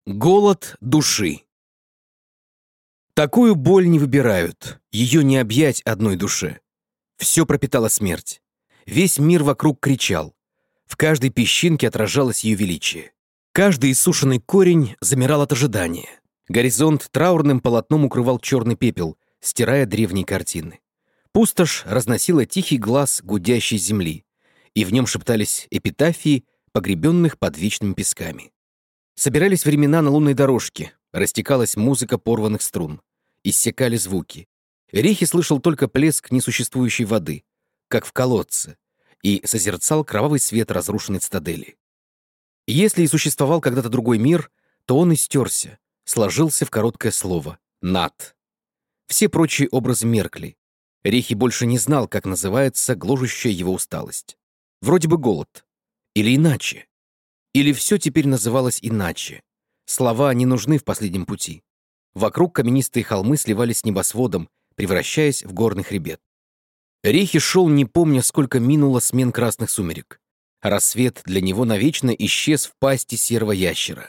Голод души. Такую боль не выбирают, ее не объять одной душе. Все пропитала смерть. Весь мир вокруг кричал. В каждой песчинке отражалось ее величие. Каждый иссушенный корень замирал от ожидания. Горизонт траурным полотном укрывал черный пепел, стирая древние картины. Пустошь разносила тихий глаз гудящей земли, и в нем шептались эпитафии, погребенных под вечными песками. Собирались времена на лунной дорожке, растекалась музыка порванных струн, иссякали звуки. Рихи слышал только плеск несуществующей воды, как в колодце, и созерцал кровавый свет разрушенной цитадели. Если и существовал когда-то другой мир, то он истерся, сложился в короткое слово «Над». Все прочие образы меркли. Рихи больше не знал, как называется гложущая его усталость. Вроде бы голод. Или иначе. Или все теперь называлось иначе. Слова не нужны в последнем пути. Вокруг каменистые холмы сливались с небосводом, превращаясь в горный хребет. Рихи шел, не помня, сколько минуло смен красных сумерек. Рассвет для него навечно исчез в пасти серого ящера.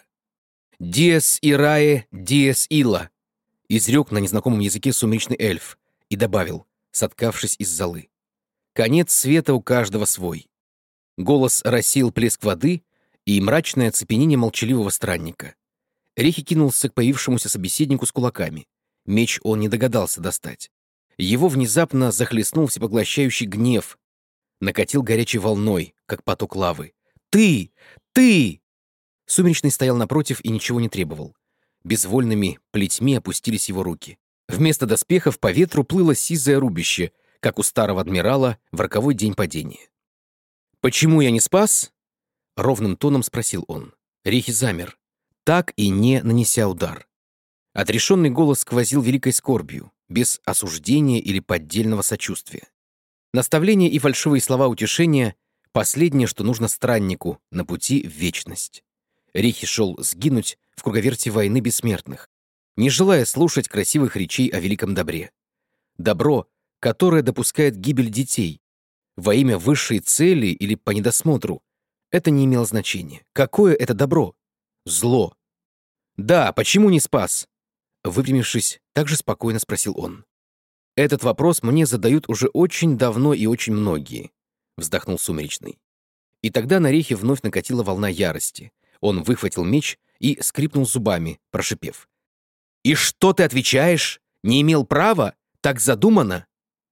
«Диэс Ирае, диэс Ила», — изрек на незнакомом языке сумеречный эльф и добавил, соткавшись из золы. «Конец света у каждого свой». Голос рассеял плеск воды и мрачное оцепенение молчаливого странника. Рихи кинулся к появившемуся собеседнику с кулаками. Меч он не догадался достать. Его внезапно захлестнул всепоглощающий гнев. Накатил горячей волной, как поток лавы. «Ты! Ты!» Сумеречный стоял напротив и ничего не требовал. Безвольными плетьми опустились его руки. Вместо доспехов по ветру плыло сизое рубище, как у старого адмирала в роковой день падения. «Почему я не спас?» — ровным тоном спросил он. Рихи замер, так и не нанеся удар. Отрешенный голос сквозил великой скорбью, без осуждения или поддельного сочувствия. Наставления и фальшивые слова утешения — последнее, что нужно страннику на пути в вечность. Рихи шел сгинуть в круговерти войны бессмертных, не желая слушать красивых речей о великом добре. Добро, которое допускает гибель детей, во имя высшей цели или по недосмотру, это не имело значения. Какое это добро? Зло. «Да, почему не спас?» Выпрямившись, так же спокойно спросил он. «Этот вопрос мне задают уже очень давно и очень многие», — вздохнул Сумеречный. И тогда на Рихи вновь накатила волна ярости. Он выхватил меч и скрипнул зубами, прошипев. «И что ты отвечаешь? Не имел права? Так задумано?»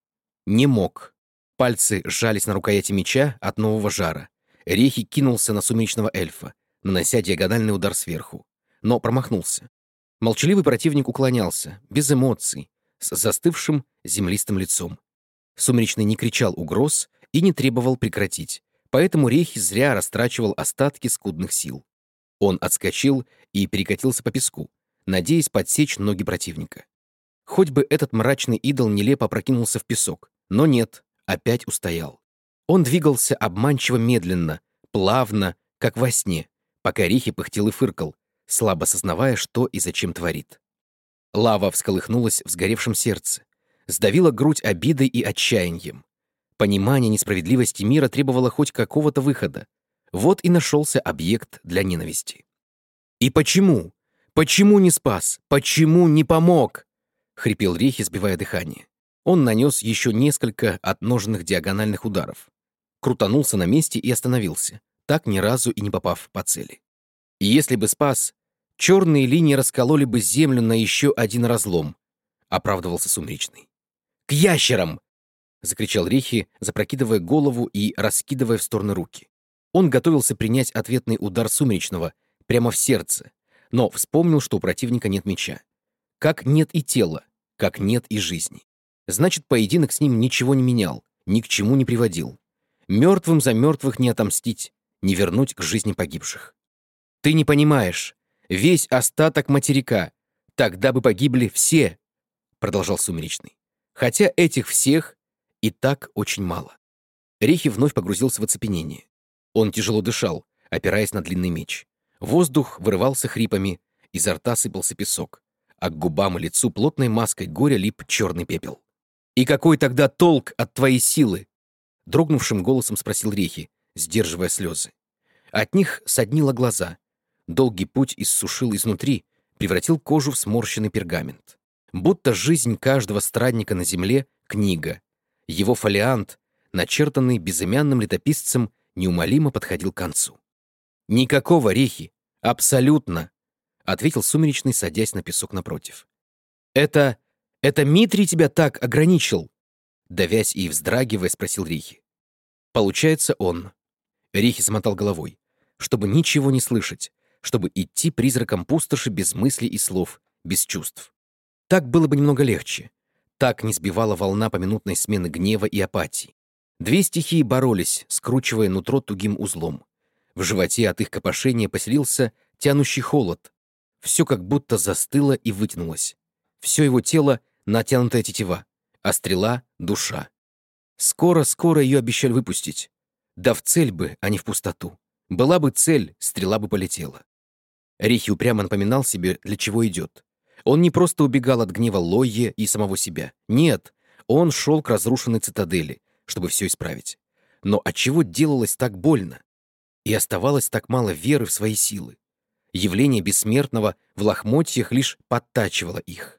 Не мог. Пальцы сжались на рукояти меча от нового жара. Рихи кинулся на сумеречного эльфа, нанося диагональный удар сверху. Но промахнулся. Молчаливый противник уклонялся, без эмоций, с застывшим землистым лицом. Сумеречный не кричал угроз и не требовал прекратить, поэтому Рихи зря растрачивал остатки скудных сил. Он отскочил и перекатился по песку, надеясь подсечь ноги противника. Хоть бы этот мрачный идол нелепо опрокинулся в песок, но нет, опять устоял. Он двигался обманчиво медленно, плавно, как во сне, пока Рихи пыхтел и фыркал, слабо сознавая, что и зачем творит. Лава всколыхнулась в сгоревшем сердце, сдавила грудь обидой и отчаянием. Понимание несправедливости мира требовало хоть какого-то выхода. Вот и нашелся объект для ненависти. «И почему? Почему не спас? Почему не помог?» — хрипел Рихи, сбивая дыхание. Он нанес еще несколько отноженных диагональных ударов. Крутанулся на месте и остановился, так ни разу и не попав по цели. И если бы спас, черные линии раскололи бы землю на еще один разлом, — оправдывался Сумеречный. «К ящерам!» — закричал Рихи, запрокидывая голову и раскидывая в стороны руки. Он готовился принять ответный удар Сумеречного прямо в сердце, но вспомнил, что у противника нет меча. Как нет и тела, как нет и жизни. Значит, поединок с ним ничего не менял, ни к чему не приводил. Мертвым за мертвых не отомстить, не вернуть к жизни погибших. «Ты не понимаешь. Весь остаток материка. Тогда бы погибли все», — продолжал Сумеречный. «Хотя этих всех и так очень мало». Рихи вновь погрузился в оцепенение. Он тяжело дышал, опираясь на длинный меч. Воздух вырывался хрипами, изо рта сыпался песок, а к губам и лицу плотной маской горя лип черный пепел. «И какой тогда толк от твоей силы?» — дрогнувшим голосом спросил Рихи, сдерживая слезы. От них соднило глаза. Долгий путь иссушил изнутри, превратил кожу в сморщенный пергамент. Будто жизнь каждого страдника на земле — книга. Его фолиант, начертанный безымянным летописцем, неумолимо подходил к концу. «Никакого, Рехи! Абсолютно!» — ответил Сумеречный, садясь на песок напротив. «Это Митрий тебя так ограничил?» Давясь и вздрагивая, спросил Рехи. «Получается, он». Рехи замотал головой, чтобы ничего не слышать, чтобы идти призраком пустоши без мыслей и слов, без чувств. Так было бы немного легче. Так не сбивала волна поминутной смены гнева и апатии. Две стихии боролись, скручивая нутро тугим узлом. В животе от их копошения поселился тянущий холод. Все как будто застыло и вытянулось. Все его тело — натянутая тетива, а стрела — душа. Скоро ее обещали выпустить. Да в цель бы, а не в пустоту. Была бы цель, стрела бы полетела. Рехи упрямо напоминал себе, для чего идет. Он не просто убегал от гнева Лойе и самого себя. Нет, он шел к разрушенной цитадели, чтобы все исправить. Но отчего делалось так больно? И оставалось так мало веры в свои силы. Явление бессмертного в лохмотьях лишь подтачивало их.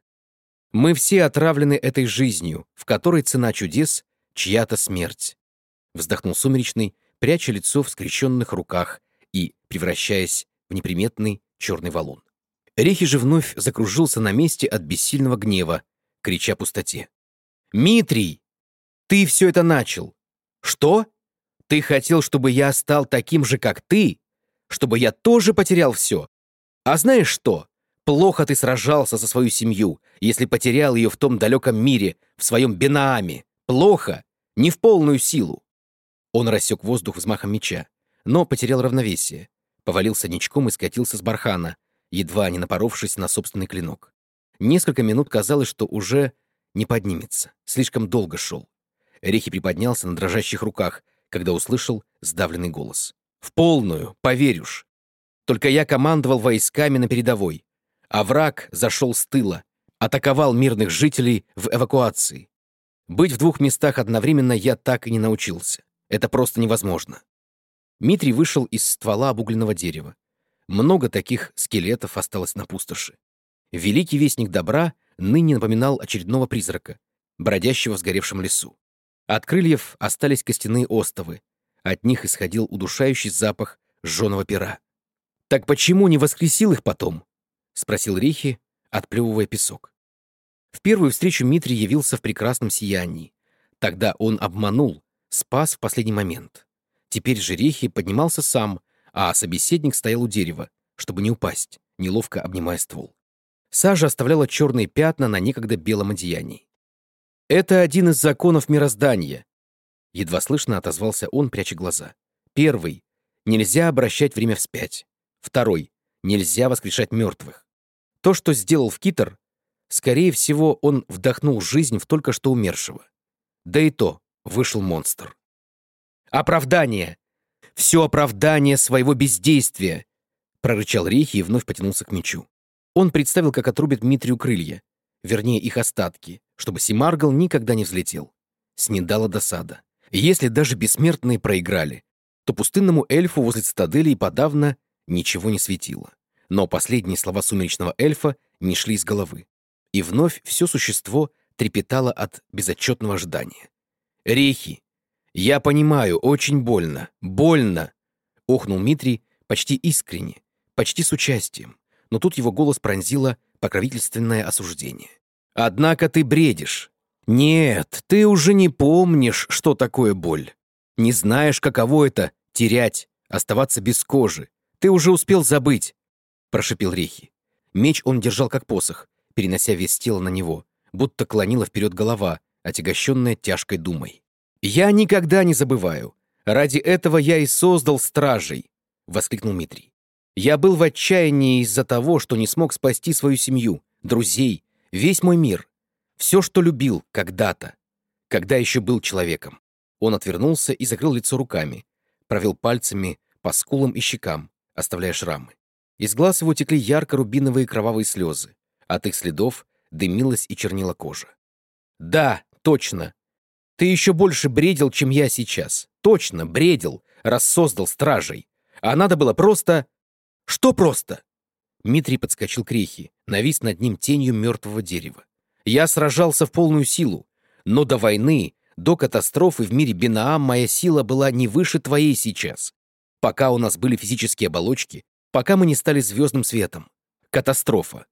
Мы все отравлены этой жизнью, в которой цена чудес — чья-то смерть. Вздохнул Сумеречный, пряча лицо в скрещенных руках и превращаясь в неприметный черный валун. Рехи же вновь закружился на месте от бессильного гнева, крича пустоте. «Митрий! Ты все это начал! Что? Ты хотел, чтобы я стал таким же, как ты? Чтобы я тоже потерял все? А знаешь что? Плохо ты сражался за свою семью, если потерял ее в том далеком мире, в своем Бенааме. Плохо! Не в полную силу!» Он рассек воздух взмахом меча, но потерял равновесие, повалился ничком и скатился с бархана, едва не напоровшись на собственный клинок. Несколько минут казалось, что уже не поднимется, слишком долго шел. Рехи приподнялся на дрожащих руках, когда услышал сдавленный голос. «В полную, поверь уж. Только я командовал войсками на передовой, а враг зашел с тыла, атаковал мирных жителей в эвакуации. Быть в двух местах одновременно я так и не научился. Это просто невозможно». Митрий вышел из ствола обугленного дерева. Много таких скелетов осталось на пустоши. Великий вестник добра ныне напоминал очередного призрака, бродящего в сгоревшем лесу. От крыльев остались костяные остовы. От них исходил удушающий запах жженого пера. «Так почему не воскресил их потом?» — спросил Рехи, отплевывая песок. В первую встречу Митрий явился в прекрасном сиянии. Тогда он обманул, спас в последний момент. Теперь же Рехи поднимался сам, а собеседник стоял у дерева, чтобы не упасть, неловко обнимая ствол. Сажа оставляла черные пятна на некогда белом одеянии. «Это один из законов мироздания», — едва слышно отозвался он, пряча глаза. «Первый — нельзя обращать время вспять. Второй — нельзя воскрешать мертвых. То, что сделал Вкитер, скорее всего, он вдохнул жизнь в только что умершего. Да и то вышел монстр». «Оправдание! Все оправдание своего бездействия!» — прорычал Рехи и вновь потянулся к мечу. Он представил, как отрубит Дмитрию крылья, вернее, их остатки, чтобы Семаргл никогда не взлетел. Снедала досада. Если даже бессмертные проиграли, то пустынному эльфу возле цитадели и подавно ничего не светило. Но последние слова сумеречного эльфа не шли из головы. И вновь все существо трепетало от безотчетного ожидания. «Рехи! Я понимаю, очень больно. Больно!» — охнул Митрий почти искренне, почти с участием. Но тут его голос пронзило покровительственное осуждение. «Однако ты бредишь. Нет, ты уже не помнишь, что такое боль. Не знаешь, каково это — терять, оставаться без кожи. Ты уже успел забыть», — прошипел Рехи. Меч он держал как посох, перенося вес тела на него, будто клонила вперед голова, отягощенная тяжкой думой. «Я никогда не забываю. Ради этого я и создал стражей», — воскликнул Митрий. «Я был в отчаянии из-за того, что не смог спасти свою семью, друзей, весь мой мир. Все, что любил когда-то, когда еще был человеком». Он отвернулся и закрыл лицо руками, провел пальцами по скулам и щекам, оставляя шрамы. Из глаз его текли ярко-рубиновые кровавые слезы. От их следов дымилась и чернила кожа. «Да, точно. Ты еще больше бредил, чем я сейчас. Точно, бредил, раз создал стражей. А надо было просто...» Что просто?» Митрий подскочил к Рехи, навис над ним тенью мертвого дерева. «Я сражался в полную силу, но до войны, до катастрофы в мире Бинаам моя сила была не выше твоей сейчас. Пока у нас были физические оболочки, пока мы не стали звездным светом. Катастрофа.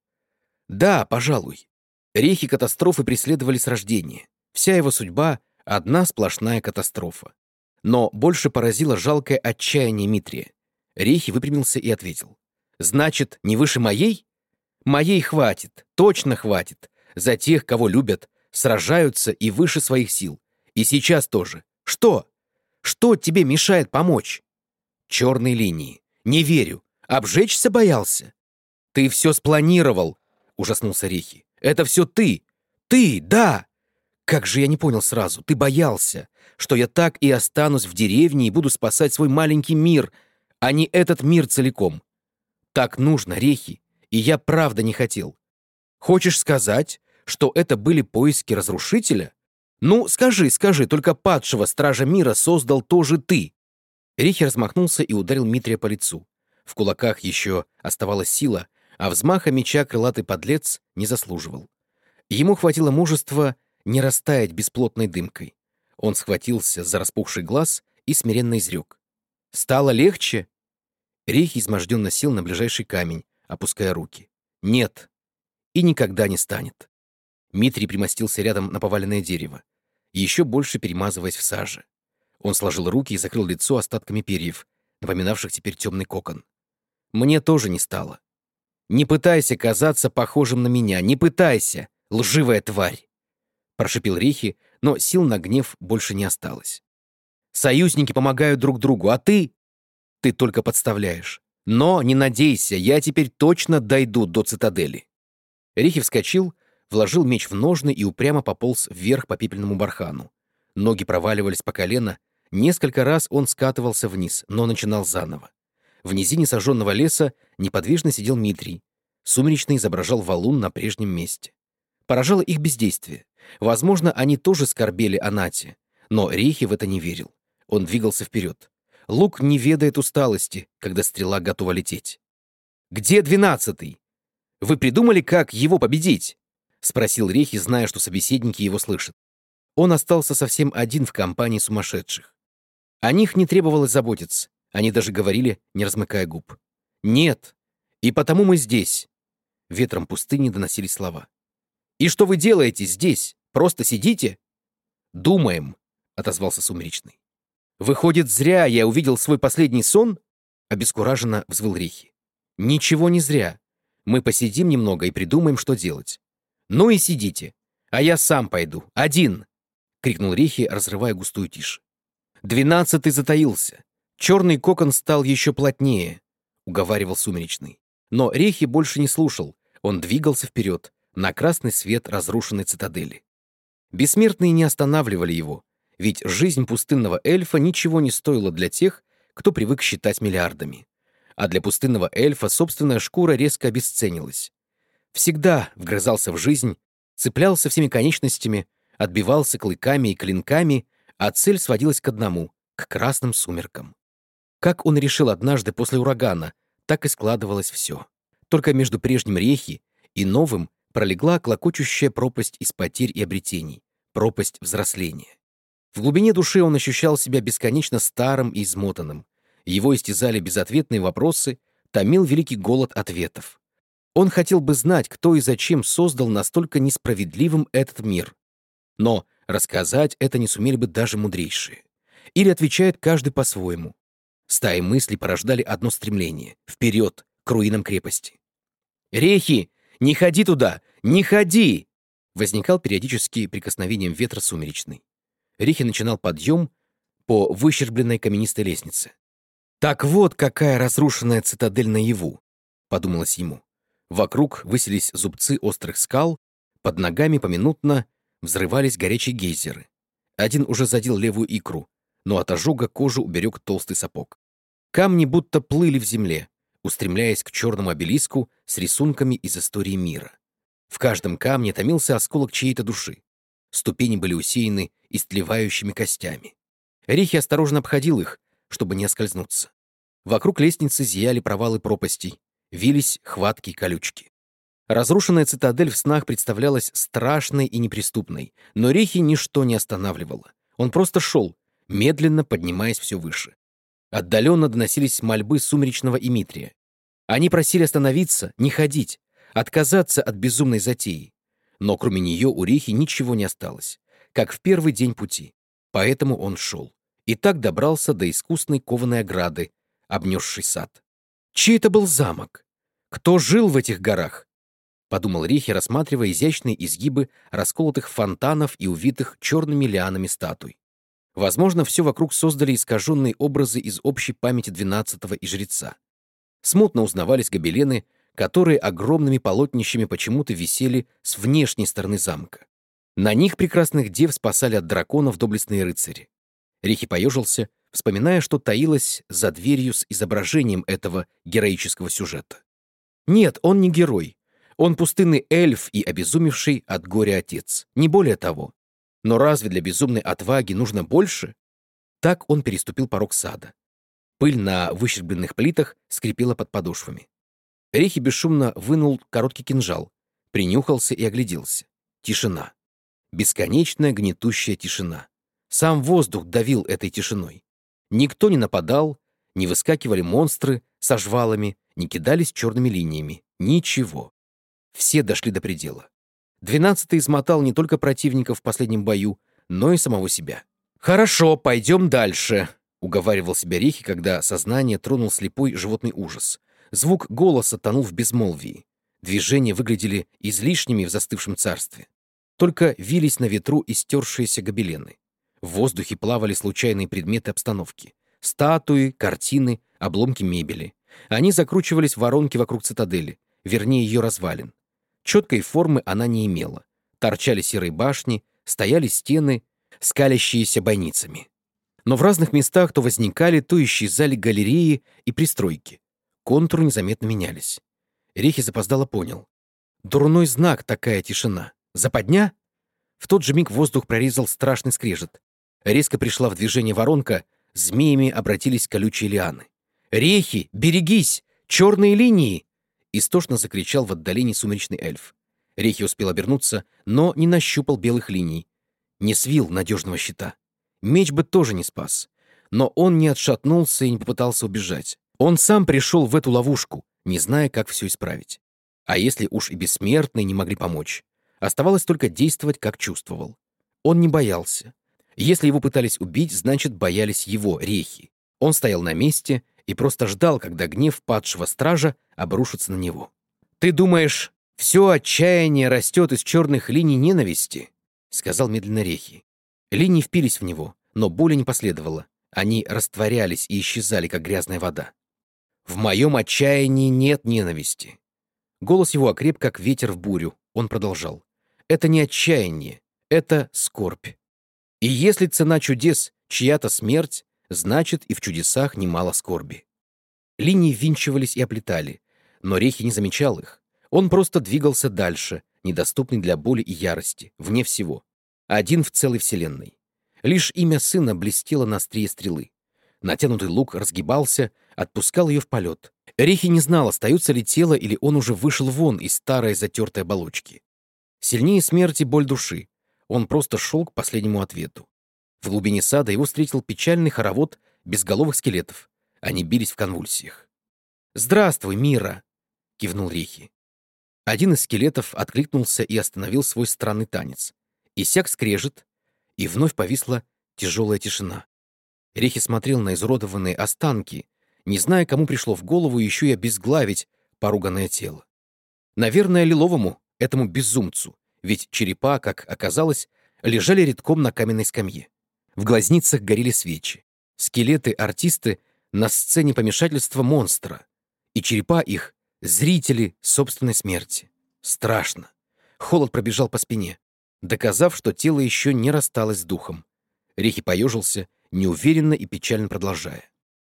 Да, пожалуй. Рехи катастрофы преследовали с рождения. Вся его судьба — одна сплошная катастрофа. Но больше поразило жалкое отчаяние Митрия. Рехи выпрямился и ответил. «Значит, не выше моей? Моей хватит, точно хватит. За тех, кого любят, сражаются и выше своих сил. И сейчас тоже. Что? Что тебе мешает помочь?» «Черные линии. Не верю. Обжечься боялся?» «Ты все спланировал», — ужаснулся Рехи. «Это все ты. Ты, да. Как же я не понял сразу. Ты боялся, что я так и останусь в деревне и буду спасать свой маленький мир, а не этот мир целиком. Так нужно, Рехи, и я правда не хотел. Хочешь сказать, что это были поиски разрушителя? Ну, скажи, только падшего стража мира создал тоже ты». Рехи размахнулся и ударил Митрия по лицу. В кулаках еще оставалась сила, а взмаха меча крылатый подлец не заслуживал. Ему хватило мужества не растаять бесплотной дымкой. Он схватился за распухший глаз и смиренно изрек. «Стало легче?» Рехи изможденно сел на ближайший камень, опуская руки. «Нет, и никогда не станет». Митрий примостился рядом на поваленное дерево, еще больше перемазываясь в саже. Он сложил руки и закрыл лицо остатками перьев, напоминавших теперь темный кокон. «Мне тоже не стало. Не пытайся казаться похожим на меня, не пытайся, лживая тварь!» Прошипел Рехи, но сил на гнев больше не осталось. «Союзники помогают друг другу, а ты? Ты только подставляешь. Но не надейся, я теперь точно дойду до цитадели». Рехи вскочил, вложил меч в ножны и упрямо пополз вверх по пепельному бархану. Ноги проваливались по колено, несколько раз он скатывался вниз, но начинал заново. В низине сожженного леса неподвижно сидел Митрий. Сумеречный изображал валун на прежнем месте. Поражало их бездействие. Возможно, они тоже скорбели о Нате, но Рехи в это не верил. Он двигался вперед. Лук не ведает усталости, когда стрела готова лететь. «Где 12-й? Вы придумали, как его победить?» — спросил Рехи, зная, что собеседники его слышат. Он остался совсем один в компании сумасшедших. О них не требовалось заботиться. Они даже говорили, не размыкая губ. «Нет, и потому мы здесь». Ветром пустыни доносились слова. «И что вы делаете здесь? Просто сидите?» «Думаем», — отозвался Сумеречный. «Выходит, зря я увидел свой последний сон?» — обескураженно взвыл Рехи. «Ничего не зря. Мы посидим немного и придумаем, что делать. Ну и сидите, а я сам пойду, один!» — крикнул Рехи, разрывая густую тишь. 12-й затаился. Черный кокон стал еще плотнее, — уговаривал Сумеречный. Но Рехи больше не слушал, он двигался вперед, на красный свет разрушенной цитадели. Бессмертные не останавливали его, ведь жизнь пустынного эльфа ничего не стоила для тех, кто привык считать миллиардами. А для пустынного эльфа собственная шкура резко обесценилась. Всегда вгрызался в жизнь, цеплялся всеми конечностями, отбивался клыками и клинками, а цель сводилась к одному — к красным сумеркам. Как он решил однажды после урагана, так и складывалось все. Только между прежним Рехи и новым пролегла клокочущая пропасть из потерь и обретений, пропасть взросления. В глубине души он ощущал себя бесконечно старым и измотанным. Его истязали безответные вопросы, томил великий голод ответов. Он хотел бы знать, кто и зачем создал настолько несправедливым этот мир. Но рассказать это не сумели бы даже мудрейшие. Или отвечает каждый по-своему. Стаи мыслей порождали одно стремление — вперед, к руинам крепости. «Рехи, не ходи туда! Не ходи!» Возникал периодически прикосновением ветра Сумеречный. Рехи начинал подъем по выщербленной каменистой лестнице. «Так вот, какая разрушенная цитадель наяву!» — подумалось ему. Вокруг высились зубцы острых скал, под ногами поминутно взрывались горячие гейзеры. Один уже задел левую икру, но от ожога кожу уберег толстый сапог. Камни будто плыли в земле, устремляясь к черному обелиску с рисунками из истории мира. В каждом камне томился осколок чьей-то души. Ступени были усеяны истлевающими костями. Рехи осторожно обходил их, чтобы не оскользнуться. Вокруг лестницы зияли провалы пропастей, вились хваткие колючки. Разрушенная цитадель в снах представлялась страшной и неприступной, но Рихи ничто не останавливало. Он просто шел, медленно поднимаясь все выше. Отдаленно доносились мольбы сумеречного Имитрия. Они просили остановиться, не ходить, отказаться от безумной затеи. Но кроме нее у Рихи ничего не осталось, как в первый день пути. Поэтому он шел. И так добрался до искусной кованой ограды, обнесшей сад. Чей это был замок? Кто жил в этих горах? Подумал Рихи, рассматривая изящные изгибы расколотых фонтанов и увитых черными лианами статуй. Возможно, все вокруг создали искаженные образы из общей памяти двенадцатого и жреца. Смутно узнавались гобелены, которые огромными полотнищами почему-то висели с внешней стороны замка. На них прекрасных дев спасали от драконов доблестные рыцари. Рихи поежился, вспоминая, что таилось за дверью с изображением этого героического сюжета. Нет, он не герой. Он пустынный эльф и обезумевший от горя отец. Не более того. Но разве для безумной отваги нужно больше? Так он переступил порог сада. Пыль на выщербленных плитах скрипела под подошвами. Рихи бесшумно вынул короткий кинжал, принюхался и огляделся. Тишина. Бесконечная гнетущая тишина. Сам воздух давил этой тишиной. Никто не нападал, не выскакивали монстры со жвалами, не кидались черными линиями. Ничего. Все дошли до предела. 12-й измотал не только противника в последнем бою, но и самого себя. «Хорошо, пойдем дальше», — уговаривал себя Рихи, когда сознание тронул слепой животный ужас. Звук голоса тонул в безмолвии. Движения выглядели излишними в застывшем царстве. Только вились на ветру истершиеся гобелены. В воздухе плавали случайные предметы обстановки. Статуи, картины, обломки мебели. Они закручивались в воронки вокруг цитадели, вернее ее развалин. Четкой формы она не имела. Торчали серые башни, стояли стены, скалящиеся бойницами. Но в разных местах то возникали, то исчезали галереи и пристройки. Контуры незаметно менялись. Рихи запоздало понял. Дурной знак такая тишина. Западня? В тот же миг воздух прорезал страшный скрежет. Резко пришла в движение воронка, змеями обратились колючие лианы. «Рехи, берегись! Черные линии!» Истошно закричал в отдалении сумеречный эльф. Рехи успел обернуться, но не нащупал белых линий. Не свил надежного щита. Меч бы тоже не спас. Но он не отшатнулся и не попытался убежать. Он сам пришел в эту ловушку, не зная, как все исправить. А если уж и бессмертные не могли помочь, оставалось только действовать, как чувствовал. Он не боялся. Если его пытались убить, значит, боялись его, Рехи. Он стоял на месте и просто ждал, когда гнев падшего стража обрушится на него. «Ты думаешь, все отчаяние растет из черных линий ненависти?» — сказал медленно Рехи. Линии впились в него, но боли не последовало. Они растворялись и исчезали, как грязная вода. «В моем отчаянии нет ненависти». Голос его окреп, как ветер в бурю. Он продолжал. «Это не отчаяние, это скорбь. И если цена чудес — чья-то смерть, значит, и в чудесах немало скорби». Линии ввинчивались и оплетали, но Рехи не замечал их. Он просто двигался дальше, недоступный для боли и ярости, вне всего. Один в целой вселенной. Лишь имя сына блестело на острие стрелы. Натянутый лук разгибался, отпускал ее в полет. Рехи не знал, остается ли тело, или он уже вышел вон из старой затертой оболочки. Сильнее смерти боль души. Он просто шел к последнему ответу. В глубине сада его встретил печальный хоровод безголовых скелетов. Они бились в конвульсиях. «Здравствуй, Мира!» — кивнул Рехи. Один из скелетов откликнулся и остановил свой странный танец. Иссяк скрежет, и вновь повисла тяжелая тишина. Рехи смотрел на изуродованные останки, не зная, кому пришло в голову еще и обезглавить поруганное тело. Наверное, Лиловому, этому безумцу, ведь черепа, как оказалось, лежали редком на каменной скамье. В глазницах горели свечи. Скелеты-артисты на сцене помешательства монстра, и черепа их — зрители собственной смерти. Страшно. Холод пробежал по спине, доказав, что тело еще не рассталось с духом. Рехи поежился, неуверенно и печально продолжая.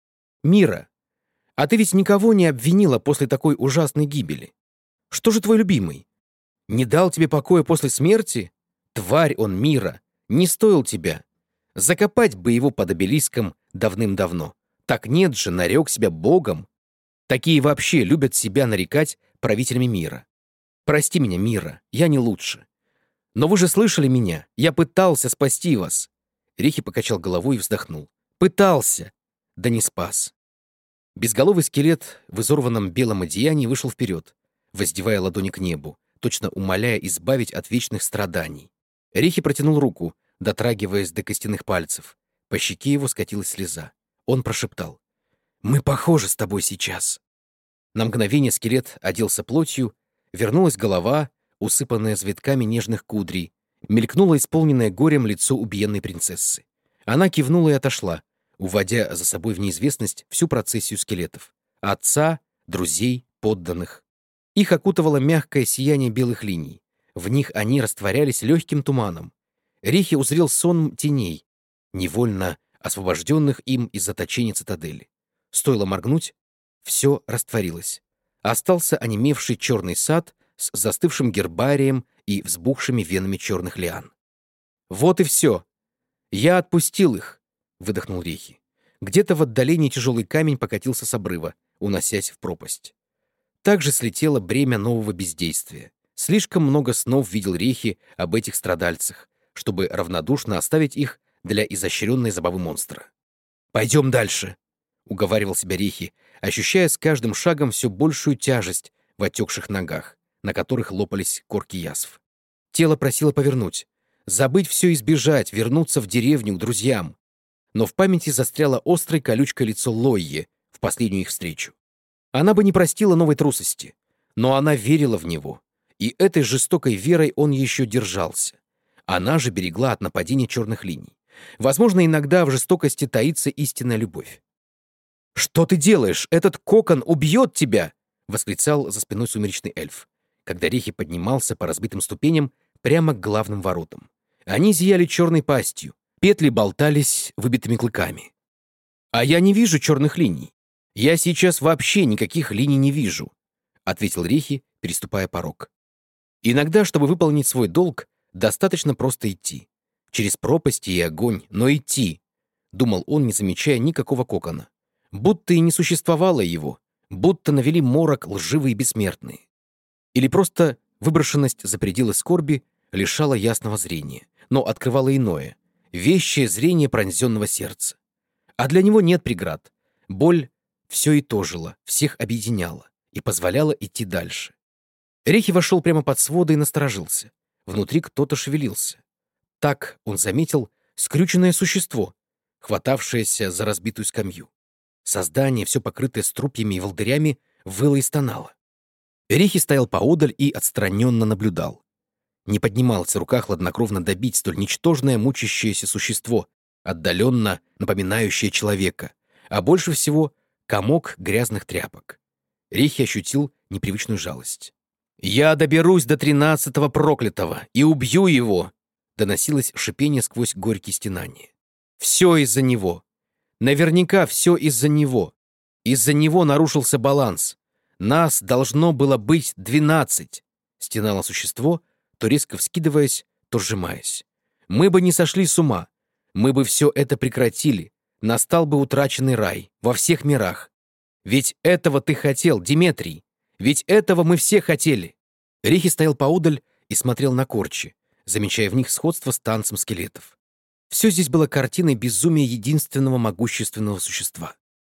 «Мира, а ты ведь никого не обвинила после такой ужасной гибели. Что же твой любимый? Не дал тебе покоя после смерти? Тварь он, Мира, не стоил тебя. Закопать бы его под обелиском давным-давно. Так нет же, нарек себя богом. Такие вообще любят себя нарекать правителями мира. Прости меня, Мира, я не лучше. Но вы же слышали меня, я пытался спасти вас. Рихи покачал головой и вздохнул. Пытался, да не спас. Безголовый скелет в изорванном белом одеянии вышел вперед, воздевая ладони к небу, точно умоляя избавить от вечных страданий. Рихи протянул руку, дотрагиваясь до костяных пальцев. По щеке его скатилась слеза. Он прошептал: «Мы похожи с тобой сейчас». На мгновение скелет оделся плотью, вернулась голова, усыпанная завитками нежных кудрей, мелькнуло исполненное горем лицо убиенной принцессы. Она кивнула и отошла, уводя за собой в неизвестность всю процессию скелетов. Отца, друзей, подданных. Их окутывало мягкое сияние белых линий. В них они растворялись легким туманом. Рихи узрел сон теней, невольно освобожденных им из заточения цитадели. Стоило моргнуть, все растворилось. Остался онемевший черный сад с застывшим гербарием и взбухшими венами черных лиан. «Вот и все. Я отпустил их», — выдохнул Рихи. Где-то в отдалении тяжелый камень покатился с обрыва, уносясь в пропасть. Также слетело бремя нового бездействия. Слишком много снов видел Рихи об этих страдальцах, чтобы равнодушно оставить их для изощренной забавы монстра. «Пойдем дальше», — уговаривал себя Рихи, ощущая с каждым шагом все большую тяжесть в отекших ногах, на которых лопались корки язв. Тело просило повернуть, забыть все и сбежать, вернуться в деревню к друзьям. Но в памяти застряло острой колючкой лицо Лойи в последнюю их встречу. Она бы не простила новой трусости, но она верила в него, и этой жестокой верой он еще держался. Она же берегла от нападения черных линий. Возможно, иногда в жестокости таится истинная любовь. «Что ты делаешь? Этот кокон убьет тебя!» — восклицал за спиной сумеречный эльф, когда Рихи поднимался по разбитым ступеням прямо к главным воротам. Они зияли черной пастью, петли болтались выбитыми клыками. «А я не вижу черных линий. Я сейчас вообще никаких линий не вижу», — ответил Рихи, переступая порог. Иногда, чтобы выполнить свой долг, достаточно просто идти. Через пропасти и огонь, но идти, — думал он, не замечая никакого кокона. Будто и не существовало его, будто навели морок лживые бессмертные. Или просто выброшенность за пределы скорби лишала ясного зрения, но открывала иное, вещее зрение пронзенного сердца. А для него нет преград. Боль все и тожила, всех объединяла и позволяла идти дальше. Рихи вошел прямо под своды и насторожился. Внутри кто-то шевелился. Так он заметил скрюченное существо, хватавшееся за разбитую скамью. Создание, все покрытое струпьями и волдырями, выло и стонало. Рихи стоял поодаль и отстраненно наблюдал. Не поднималось в руках хладнокровно добить столь ничтожное мучащееся существо, отдаленно напоминающее человека, а больше всего комок грязных тряпок. Рихи ощутил непривычную жалость. «Я доберусь до 13-го проклятого и убью его!» — доносилось шипение сквозь горькие стенания. «Все из-за него! Наверняка все из-за него! Из-за него нарушился баланс! Нас должно было быть 12!» — стенало существо, то резко вскидываясь, то сжимаясь. «Мы бы не сошли с ума! Мы бы все это прекратили! Настал бы утраченный рай во всех мирах! Ведь этого ты хотел, Диметрий! Ведь этого мы все хотели!» Рихи стоял поодаль и смотрел на корчи, замечая в них сходство с танцем скелетов. Все здесь было картиной безумия единственного могущественного существа.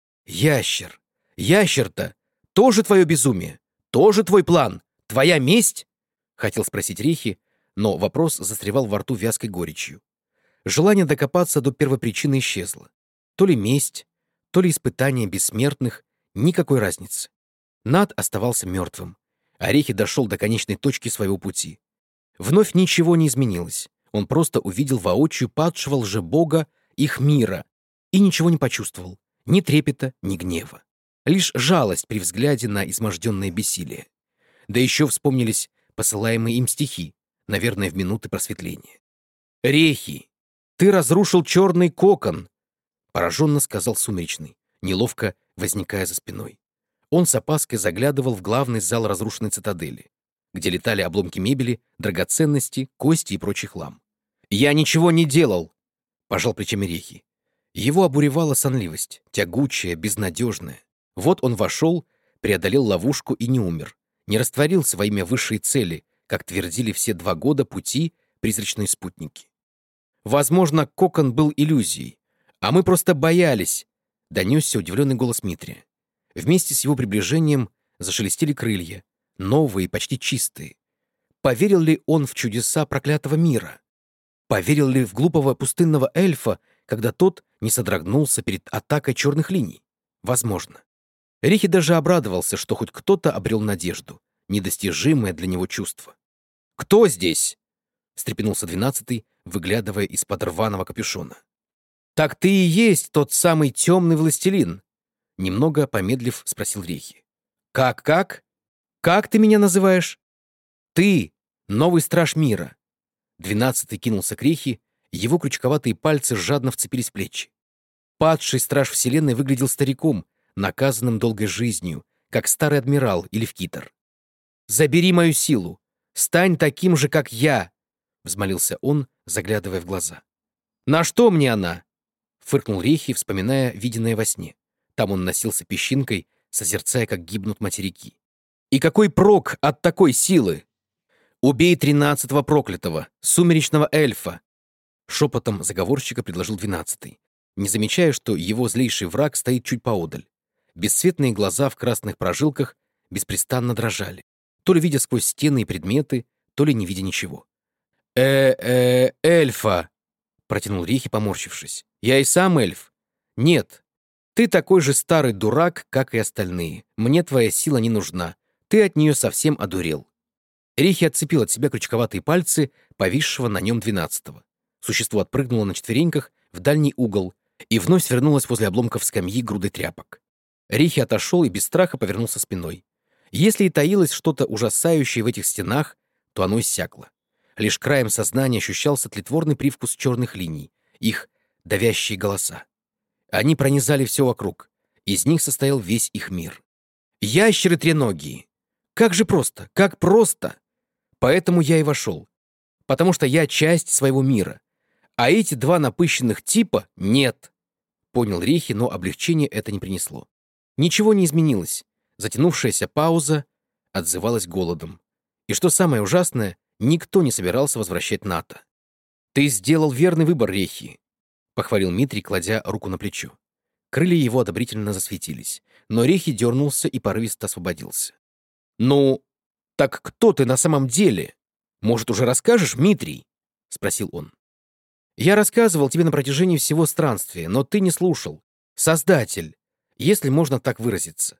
«Ящер! Ящер-то! Тоже твое безумие? Тоже твой план? Твоя месть?» — хотел спросить Рихи, но вопрос застревал во рту вязкой горечью. Желание докопаться до первопричины исчезло. То ли месть, то ли испытание бессмертных, никакой разницы. Над оставался мертвым. Рихи дошел до конечной точки своего пути. Вновь ничего не изменилось. Он просто увидел воочию падшего лжебога их мира и ничего не почувствовал, ни трепета, ни гнева. Лишь жалость при взгляде на изможденное бессилие. Да еще вспомнились посылаемые им стихи, наверное, в минуты просветления. «Рехи, ты разрушил черный кокон!» — пораженно сказал Сумеречный, неловко возникая за спиной. Он с опаской заглядывал в главный зал разрушенной цитадели, где летали обломки мебели, драгоценности, кости и прочий хлам. «Я ничего не делал!» — пожал плечами Рехи. Его обуревала сонливость, тягучая, безнадежная. Вот он вошел, преодолел ловушку и не умер, не растворился во имя высшей цели, как твердили все 2 года пути призрачные спутники. Возможно, кокон был иллюзией, а мы просто боялись, донесся удивленный голос Митрия. Вместе с его приближением зашелестели крылья, новые, почти чистые. Поверил ли он в чудеса проклятого мира? Поверил ли в глупого пустынного эльфа, когда тот не содрогнулся перед атакой черных линий? Возможно. Рихи даже обрадовался, что хоть кто-то обрел надежду, недостижимое для него чувство. «Кто здесь?» — встрепенулся 12-й, выглядывая из-под рваного капюшона. «Так ты и есть тот самый темный властелин?» Немного помедлив, спросил Рихи. «Как? Как ты меня называешь?» «Ты — новый страж мира». 12-й кинулся к Рихи, его крючковатые пальцы жадно вцепились в плечи. Падший страж вселенной выглядел стариком, наказанным долгой жизнью, как старый адмирал или вкитер. «Забери мою силу! Стань таким же, как я!» — взмолился он, заглядывая в глаза. «На что мне она?» — фыркнул Рихи, вспоминая виденное во сне. Там он носился песчинкой, созерцая, как гибнут материки. «И какой прок от такой силы? Убей 13-го проклятого, сумеречного эльфа!» Шепотом заговорщика предложил 12-й, не замечая, что его злейший враг стоит чуть поодаль. Бесцветные глаза в красных прожилках беспрестанно дрожали, то ли видя сквозь стены и предметы, то ли не видя ничего. Эльфа!» — протянул Рихи, поморщившись. «Я и сам эльф. Нет, ты такой же старый дурак, как и остальные. Мне твоя сила не нужна. Ты от нее совсем одурел». Рихи отцепил от себя крючковатые пальцы, повисшего на нем 12-го. Существо отпрыгнуло на четвереньках в дальний угол и вновь свернулось возле обломков скамьи грудой тряпок. Рихи отошел и без страха повернулся спиной. Если и таилось что-то ужасающее в этих стенах, то оно иссякло. Лишь краем сознания ощущался тлетворный привкус черных линий, их давящие голоса. Они пронизали все вокруг. Из них состоял весь их мир. Ящеры треногие. Как же просто, как просто! Поэтому я и вошел. Потому что я часть своего мира. А эти 2 напыщенных типа — нет. Понял Рихи, но облегчение это не принесло. Ничего не изменилось. Затянувшаяся пауза отзывалась голодом. И что самое ужасное, никто не собирался возвращать НАТО. «Ты сделал верный выбор, Рихи», — похвалил Митрий, кладя руку на плечо. Крылья его одобрительно засветились, но Рихи дернулся и порывисто освободился. «Ну, так кто ты на самом деле? Может, уже расскажешь, Митрий?» — спросил он. «Я рассказывал тебе на протяжении всего странствия, но ты не слушал. Создатель, если можно так выразиться,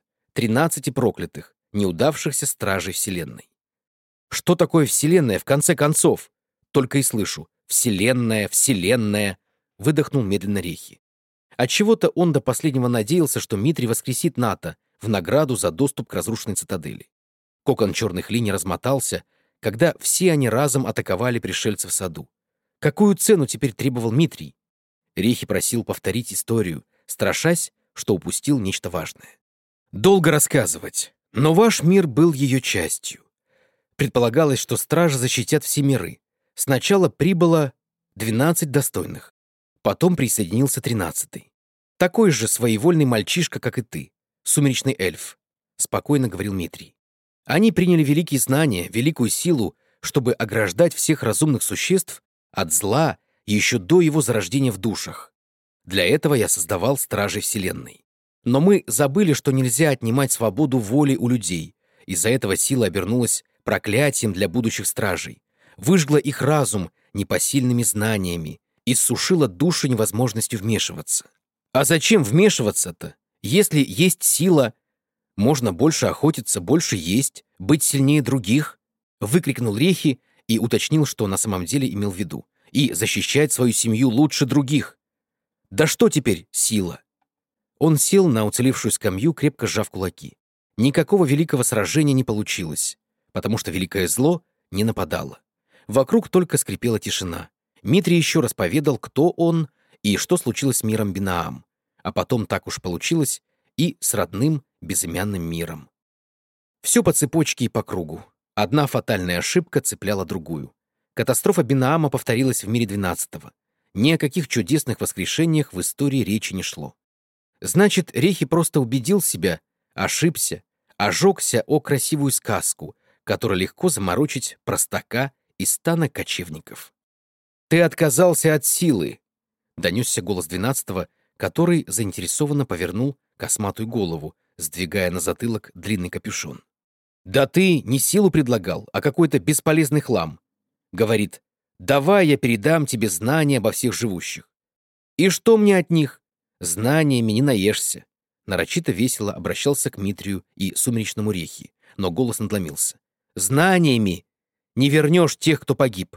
13 проклятых, неудавшихся стражей Вселенной». «Что такое Вселенная, в конце концов?» Только и слышу. «Вселенная, Вселенная», — выдохнул медленно Рихи. Отчего-то он до последнего надеялся, что Митрий воскресит НАТО в награду за доступ к разрушенной цитадели. Кокон черных линий размотался, когда все они разом атаковали пришельцев в саду. Какую цену теперь требовал Митрий? Рихи просил повторить историю, страшась, что упустил нечто важное. Долго рассказывать, но ваш мир был ее частью. Предполагалось, что стражи защитят все миры. Сначала прибыло 12 достойных, потом присоединился 13-й. Такой же своевольный мальчишка, как и ты, сумеречный эльф, спокойно говорил Митрий. Они приняли великие знания, великую силу, чтобы ограждать всех разумных существ от зла еще до его зарождения в душах. Для этого я создавал стражей Вселенной. Но мы забыли, что нельзя отнимать свободу воли у людей. Из-за этого сила обернулась проклятием для будущих стражей, выжгла их разум непосильными знаниями, иссушила души невозможностью вмешиваться. А зачем вмешиваться-то? Если есть сила, можно больше охотиться, больше есть, быть сильнее других, выкрикнул Рихи и уточнил, что на самом деле имел в виду, и защищать свою семью лучше других. Да что теперь сила? Он сел на уцелевшую скамью, крепко сжав кулаки. Никакого великого сражения не получилось, потому что великое зло не нападало. Вокруг только скрипела тишина. Митрий еще раз поведал, кто он и что случилось с миром Бинаам, а потом так уж получилось и с родным безымянным миром. Все по цепочке и по кругу. Одна фатальная ошибка цепляла другую. Катастрофа Бинаама повторилась в мире 12-го. Ни о каких чудесных воскрешениях в истории речи не шло. Значит, Рехи просто убедил себя, ошибся, ожегся о красивую сказку, которую легко заморочить простака из стана кочевников. «Ты отказался от силы!» — донесся голос 12-го, который заинтересованно повернул косматую голову, сдвигая на затылок длинный капюшон. «Да ты не силу предлагал, а какой-то бесполезный хлам!» — говорит. «Давай я передам тебе знания обо всех живущих». «И что мне от них? Знаниями не наешься». Нарочито весело обращался к Митрию и сумеречному Рехи, но голос надломился. «Знаниями не вернешь тех, кто погиб».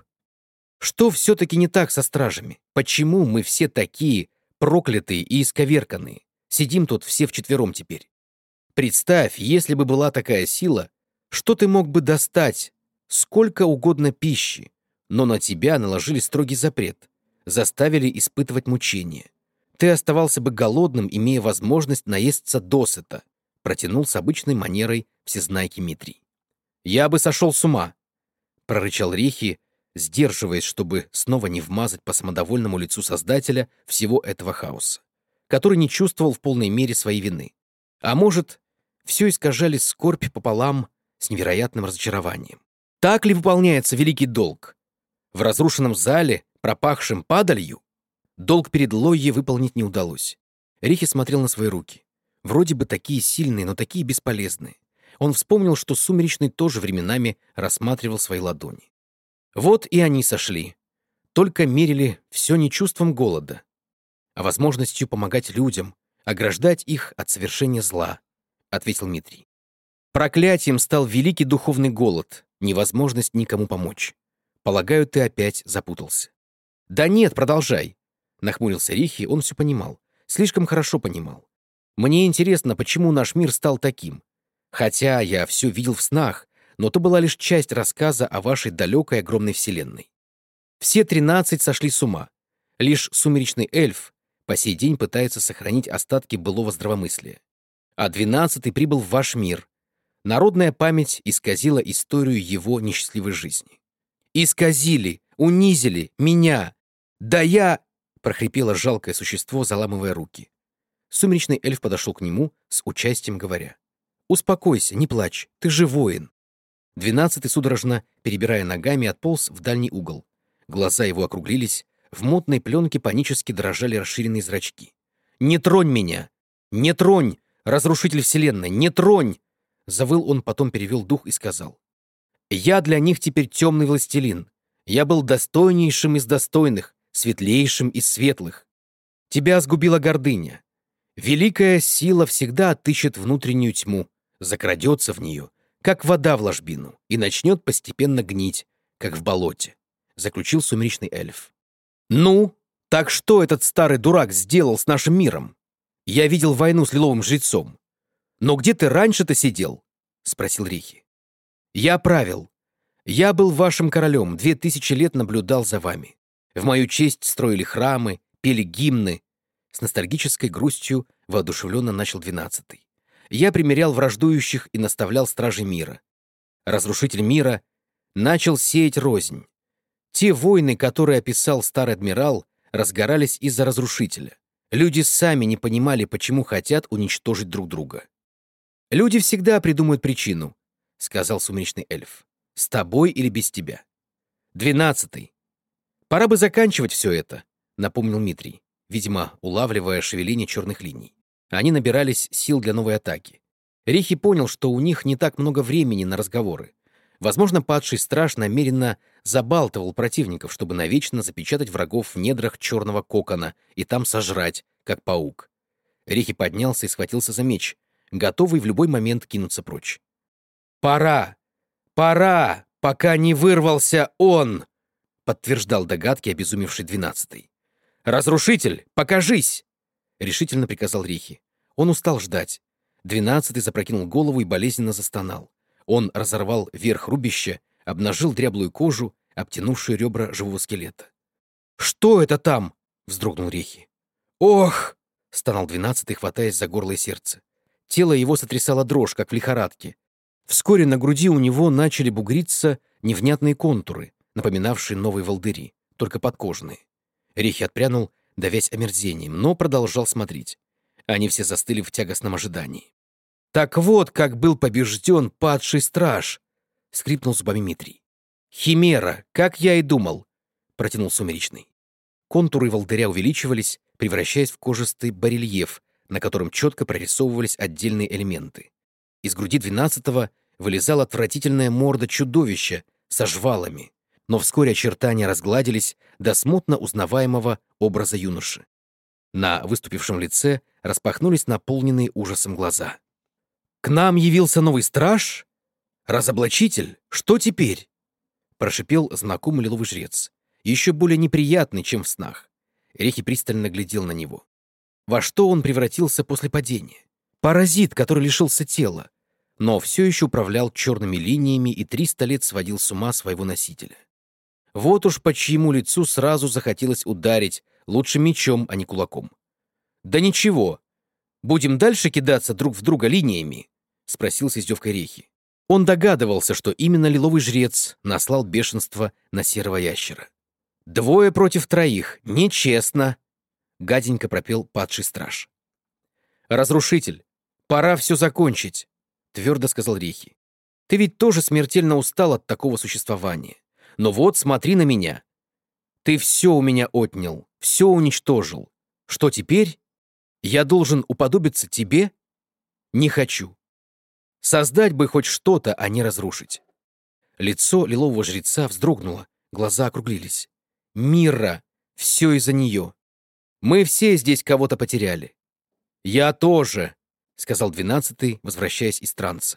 Что все-таки не так со стражами? Почему мы все такие проклятые и исковерканные? Сидим тут все вчетвером теперь. Представь, если бы была такая сила, что ты мог бы достать? Сколько угодно пищи, но на тебя наложили строгий запрет, заставили испытывать мучения. Ты оставался бы голодным, имея возможность наесться досыта, протянул с обычной манерой всезнайки Митрий. «Я бы сошел с ума», — прорычал Рехи, сдерживаясь, чтобы снова не вмазать по самодовольному лицу создателя всего этого хаоса, который не чувствовал в полной мере своей вины. А может, все искажали скорбь пополам с невероятным разочарованием. Так ли выполняется великий долг? В разрушенном зале, пропахшем падалью? Долг перед Лойей выполнить не удалось. Рихи смотрел на свои руки. Вроде бы такие сильные, но такие бесполезные. Он вспомнил, что Сумеречный тоже временами рассматривал свои ладони. Вот и они сошли. Только мерили все не чувством голода, а возможностью помогать людям, ограждать их от совершения зла, — ответил Митрий. Проклятием стал великий духовный голод, невозможность никому помочь. Полагаю, ты опять запутался. Да нет, продолжай. Нахмурился Рихи, он все понимал. Слишком хорошо понимал. Мне интересно, почему наш мир стал таким. Хотя я все видел в снах, но то была лишь часть рассказа о вашей далекой огромной вселенной. Все 13 сошли с ума. Лишь сумеречный эльф по сей день пытается сохранить остатки былого здравомыслия. А 12-й прибыл в ваш мир. Народная память исказила историю его несчастливой жизни. «Исказили, унизили меня! Да я...» — прохрипело жалкое существо, заламывая руки. Сумеречный эльф подошел к нему с участием, говоря: «Успокойся, не плачь, ты же воин». 12-й, судорожно перебирая ногами, отполз в дальний угол. Глаза его округлились, в мутной пленке панически дрожали расширенные зрачки. «Не тронь меня! Не тронь! Разрушитель вселенной! Не тронь!» Завыл он, потом перевел дух и сказал: «Я для них теперь темный властелин. Я был достойнейшим из достойных, светлейшим из светлых. Тебя сгубила гордыня. Великая сила всегда отыщет внутреннюю тьму, закрадется в нее, как вода в ложбину, и начнет постепенно гнить, как в болоте», — заключил сумеречный эльф. «Ну, так что этот старый дурак сделал с нашим миром? Я видел войну с лиловым жрецом. Но где ты раньше-то сидел?» — спросил Рихи. «Я правил. Я был вашим королем, 2000 лет наблюдал за вами. В мою честь строили храмы, пели гимны». С ностальгической грустью воодушевленно начал 12-й. «Я примирял враждующих и наставлял стражей мира. Разрушитель мира начал сеять рознь. Те войны, которые описал старый адмирал, разгорались из-за разрушителя. Люди сами не понимали, почему хотят уничтожить друг друга. «Люди всегда придумают причину», — сказал сумеречный эльф. «С тобой или без тебя». 12-й. «Пора бы заканчивать все это», — напомнил Митрий, видимо, улавливая шевеление черных линий. Они набирались сил для новой атаки. Рихи понял, что у них не так много времени на разговоры. Возможно, падший страж намеренно забалтывал противников, чтобы навечно запечатать врагов в недрах черного кокона и там сожрать, как паук. Рихи поднялся и схватился за меч, готовый в любой момент кинуться прочь. «Пора! Пора! Пока не вырвался он!» — подтверждал догадки обезумевший 12-й. «Разрушитель, покажись!» — решительно приказал Рихи. Он устал ждать. 12-й запрокинул голову и болезненно застонал. Он разорвал верх рубища, обнажил дряблую кожу, обтянувшую ребра живого скелета. «Что это там?» — вздрогнул Рихи. «Ох!» — стонал 12-й, хватаясь за горло и сердце. Тело его сотрясало дрожь, как в лихорадке. Вскоре на груди у него начали бугриться невнятные контуры, напоминавшие новые волдыри, только подкожные. Рихи отпрянул, давясь омерзением, но продолжал смотреть. Они все застыли в тягостном ожидании. «Так вот, как был побежден падший страж!» — скрипнул зубами Митрий. «Химера, как я и думал!» — протянул Сумеречный. Контуры волдыря увеличивались, превращаясь в кожистый барельеф, на котором четко прорисовывались отдельные элементы. Из груди 12-го вылезала отвратительная морда чудовища со жвалами, но вскоре очертания разгладились до смутно узнаваемого образа юноши. На выступившем лице распахнулись наполненные ужасом глаза. «К нам явился новый страж? Разоблачитель? Что теперь?» — прошипел знакомый лиловый жрец, еще более неприятный, чем в снах. Рихи пристально глядел на него. Во что он превратился после падения? Паразит, который лишился тела, но все еще управлял черными линиями и 300 лет сводил с ума своего носителя. Вот уж по чьему лицу сразу захотелось ударить, лучше мечом, а не кулаком. «Да ничего, будем дальше кидаться друг в друга линиями?» — спросил с издевкой Рихи. Он догадывался, что именно лиловый жрец наслал бешенство на серого ящера. «2 против 3, нечестно!» — гаденько пропел падший страж. «Разрушитель, пора все закончить!» — твердо сказал Рихи. «Ты ведь тоже смертельно устал от такого существования. Но вот смотри на меня. Ты все у меня отнял, все уничтожил. Что теперь? Я должен уподобиться тебе? Не хочу. Создать бы хоть что-то, а не разрушить». Лицо лилового жреца вздрогнуло, глаза округлились. «Мира! Все из-за нее. Мы все здесь кого-то потеряли». «Я тоже», — сказал 12-й, возвращаясь из транса.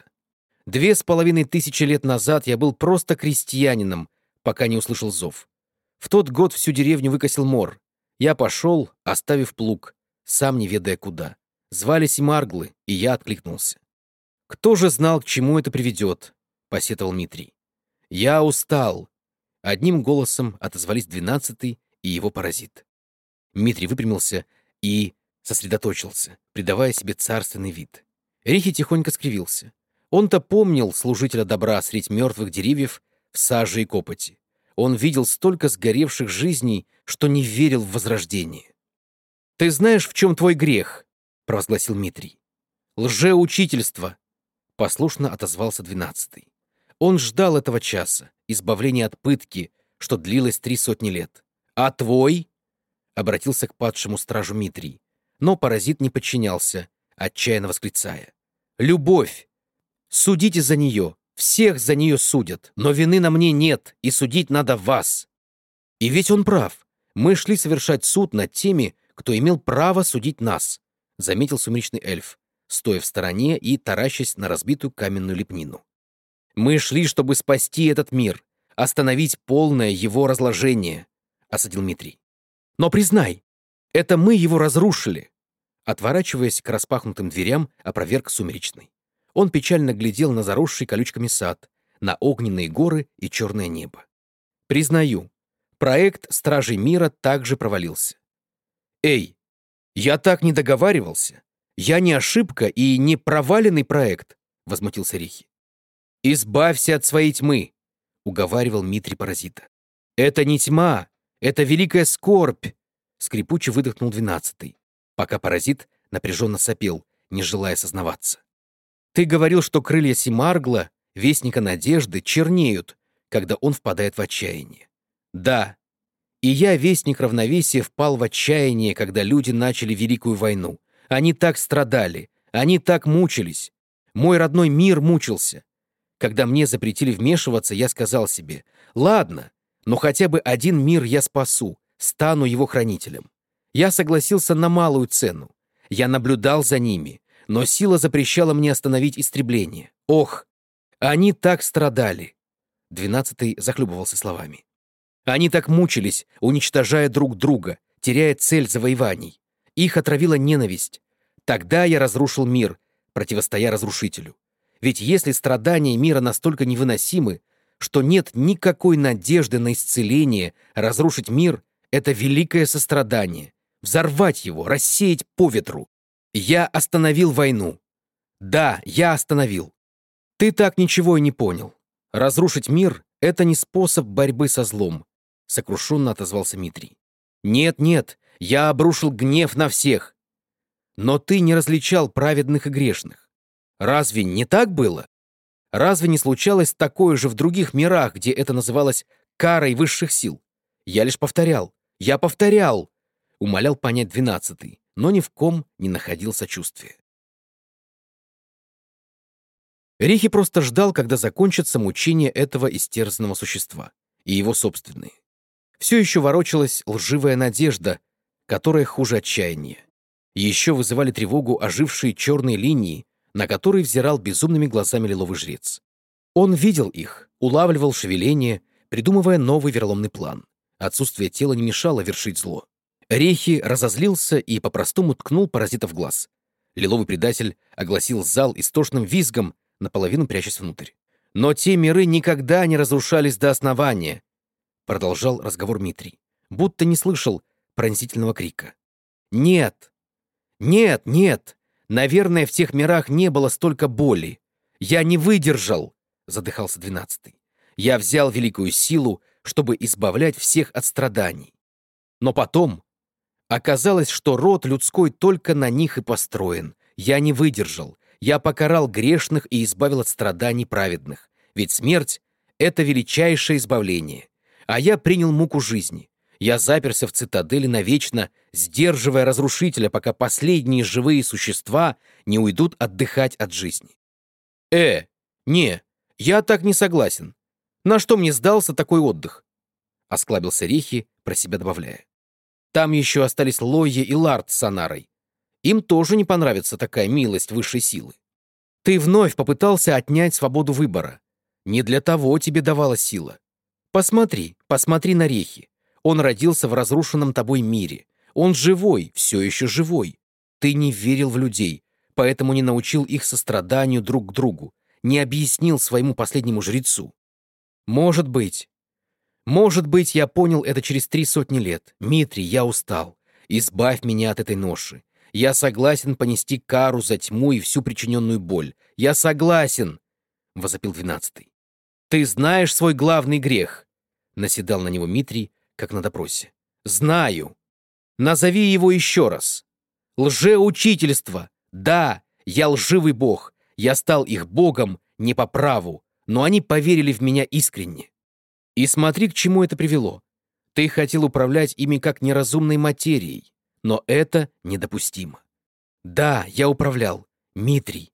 2500 лет назад я был просто крестьянином, пока не услышал зов. В тот год всю деревню выкосил мор. Я пошел, оставив плуг, сам не ведая куда. Звали Семарглы, и я откликнулся. «Кто же знал, к чему это приведет?» — посетовал Митрий. «Я устал». Одним голосом отозвались 12-й и его паразит. Митрий выпрямился и сосредоточился, придавая себе царственный вид. Рихи тихонько скривился. Он-то помнил служителя добра средь мертвых деревьев в саже и копоти. Он видел столько сгоревших жизней, что не верил в возрождение. «Ты знаешь, в чем твой грех?» — провозгласил Митрий. «Лжеучительство!» — послушно отозвался 12-й. Он ждал этого часа, избавления от пытки, что длилось 300 лет. «А твой?» — обратился к падшему стражу Митрий. Но паразит не подчинялся, отчаянно восклицая. «Любовь! Судите за нее! Всех за нее судят! Но вины на мне нет, и судить надо вас!» И ведь он прав. Мы шли совершать суд над теми, кто имел право судить нас, заметил сумеречный эльф, стоя в стороне и таращась на разбитую каменную лепнину. «Мы шли, чтобы спасти этот мир, остановить полное его разложение», — осадил Митрий. «Но признай, это мы его разрушили!» Отворачиваясь к распахнутым дверям, опроверг Сумеречный. Он печально глядел на заросший колючками сад, на огненные горы и черное небо. «Признаю, проект Стражей Мира также провалился». «Эй, я так не договаривался! Я не ошибка и не проваленный проект!» — возмутился Рихи. «Избавься от своей тьмы!» — уговаривал Митрий паразита. «Это не тьма, это великая скорбь!» — скрипуче выдохнул 12-й, пока паразит напряженно сопел, не желая сознаваться. «Ты говорил, что крылья Семаргла, вестника надежды, чернеют, когда он впадает в отчаяние. Да, и я, вестник равновесия, впал в отчаяние, когда люди начали Великую войну. Они так страдали, они так мучились. Мой родной мир мучился. Когда мне запретили вмешиваться, я сказал себе, ладно, но хотя бы один мир я спасу, стану его хранителем. Я согласился на малую цену. Я наблюдал за ними, но сила запрещала мне остановить истребление. Ох, они так страдали. 12-й захлебывался словами. Они так мучились, уничтожая друг друга, теряя цель завоеваний. Их отравила ненависть. Тогда я разрушил мир, противостоя разрушителю. Ведь если страдания мира настолько невыносимы, что нет никакой надежды на исцеление, разрушить мир — это великое сострадание. Взорвать его, рассеять по ветру. Я остановил войну. Да, я остановил. Ты так ничего и не понял. Разрушить мир — это не способ борьбы со злом, сокрушенно отозвался Митрий. Нет, нет, я обрушил гнев на всех. Но ты не различал праведных и грешных. Разве не так было? Разве не случалось такое же в других мирах, где это называлось карой высших сил? Я повторял, умолял понять 12-й, но ни в ком не находил сочувствия. Рихи просто ждал, когда закончатся мучения этого истерзанного существа и его собственные. Все еще ворочалась лживая надежда, которая хуже отчаяния. Еще вызывали тревогу ожившие черные линии, на которые взирал безумными глазами лиловый жрец. Он видел их, улавливал шевеление, придумывая новый вероломный план. Отсутствие тела не мешало вершить зло. Рехи разозлился и по-простому ткнул паразита в глаз. Лиловый предатель огласил зал истошным визгом, наполовину прячась внутрь. «Но те миры никогда не разрушались до основания», — продолжал разговор Митрий, будто не слышал пронзительного крика. «Нет! Нет, нет! Наверное, в тех мирах не было столько боли. Я не выдержал!» — задыхался 12-й. «Я взял великую силу, чтобы избавлять всех от страданий. Но потом оказалось, что род людской только на них и построен. Я не выдержал. Я покарал грешных и избавил от страданий праведных. Ведь смерть — это величайшее избавление. А я принял муку жизни. Я заперся в цитадели навечно, сдерживая разрушителя, пока последние живые существа не уйдут отдыхать от жизни. Не, я так не согласен. На что мне сдался такой отдых?» — осклабился Рихи, про себя добавляя. «Там еще остались Лойя и Лард с Санарой. Им тоже не понравится такая милость высшей силы. Ты вновь попытался отнять свободу выбора. Не для того тебе давалась сила. Посмотри на Рехи. Он родился в разрушенном тобой мире. Он живой, все еще живой. Ты не верил в людей, поэтому не научил их состраданию друг к другу, не объяснил своему последнему жрецу. Может быть, я понял это через 300 лет. Митрий, я устал. Избавь меня от этой ноши. Я согласен понести кару за тьму и всю причиненную боль. Я согласен!» — возопил 12-й. «Ты знаешь свой главный грех?» — наседал на него Митрий, как на допросе. «Знаю. Назови его еще раз. Лжеучительство. Да, я лживый бог. Я стал их богом не по праву, но они поверили в меня искренне. И смотри, к чему это привело. Ты хотел управлять ими как неразумной материей, но это недопустимо. Да, я управлял. Митрий,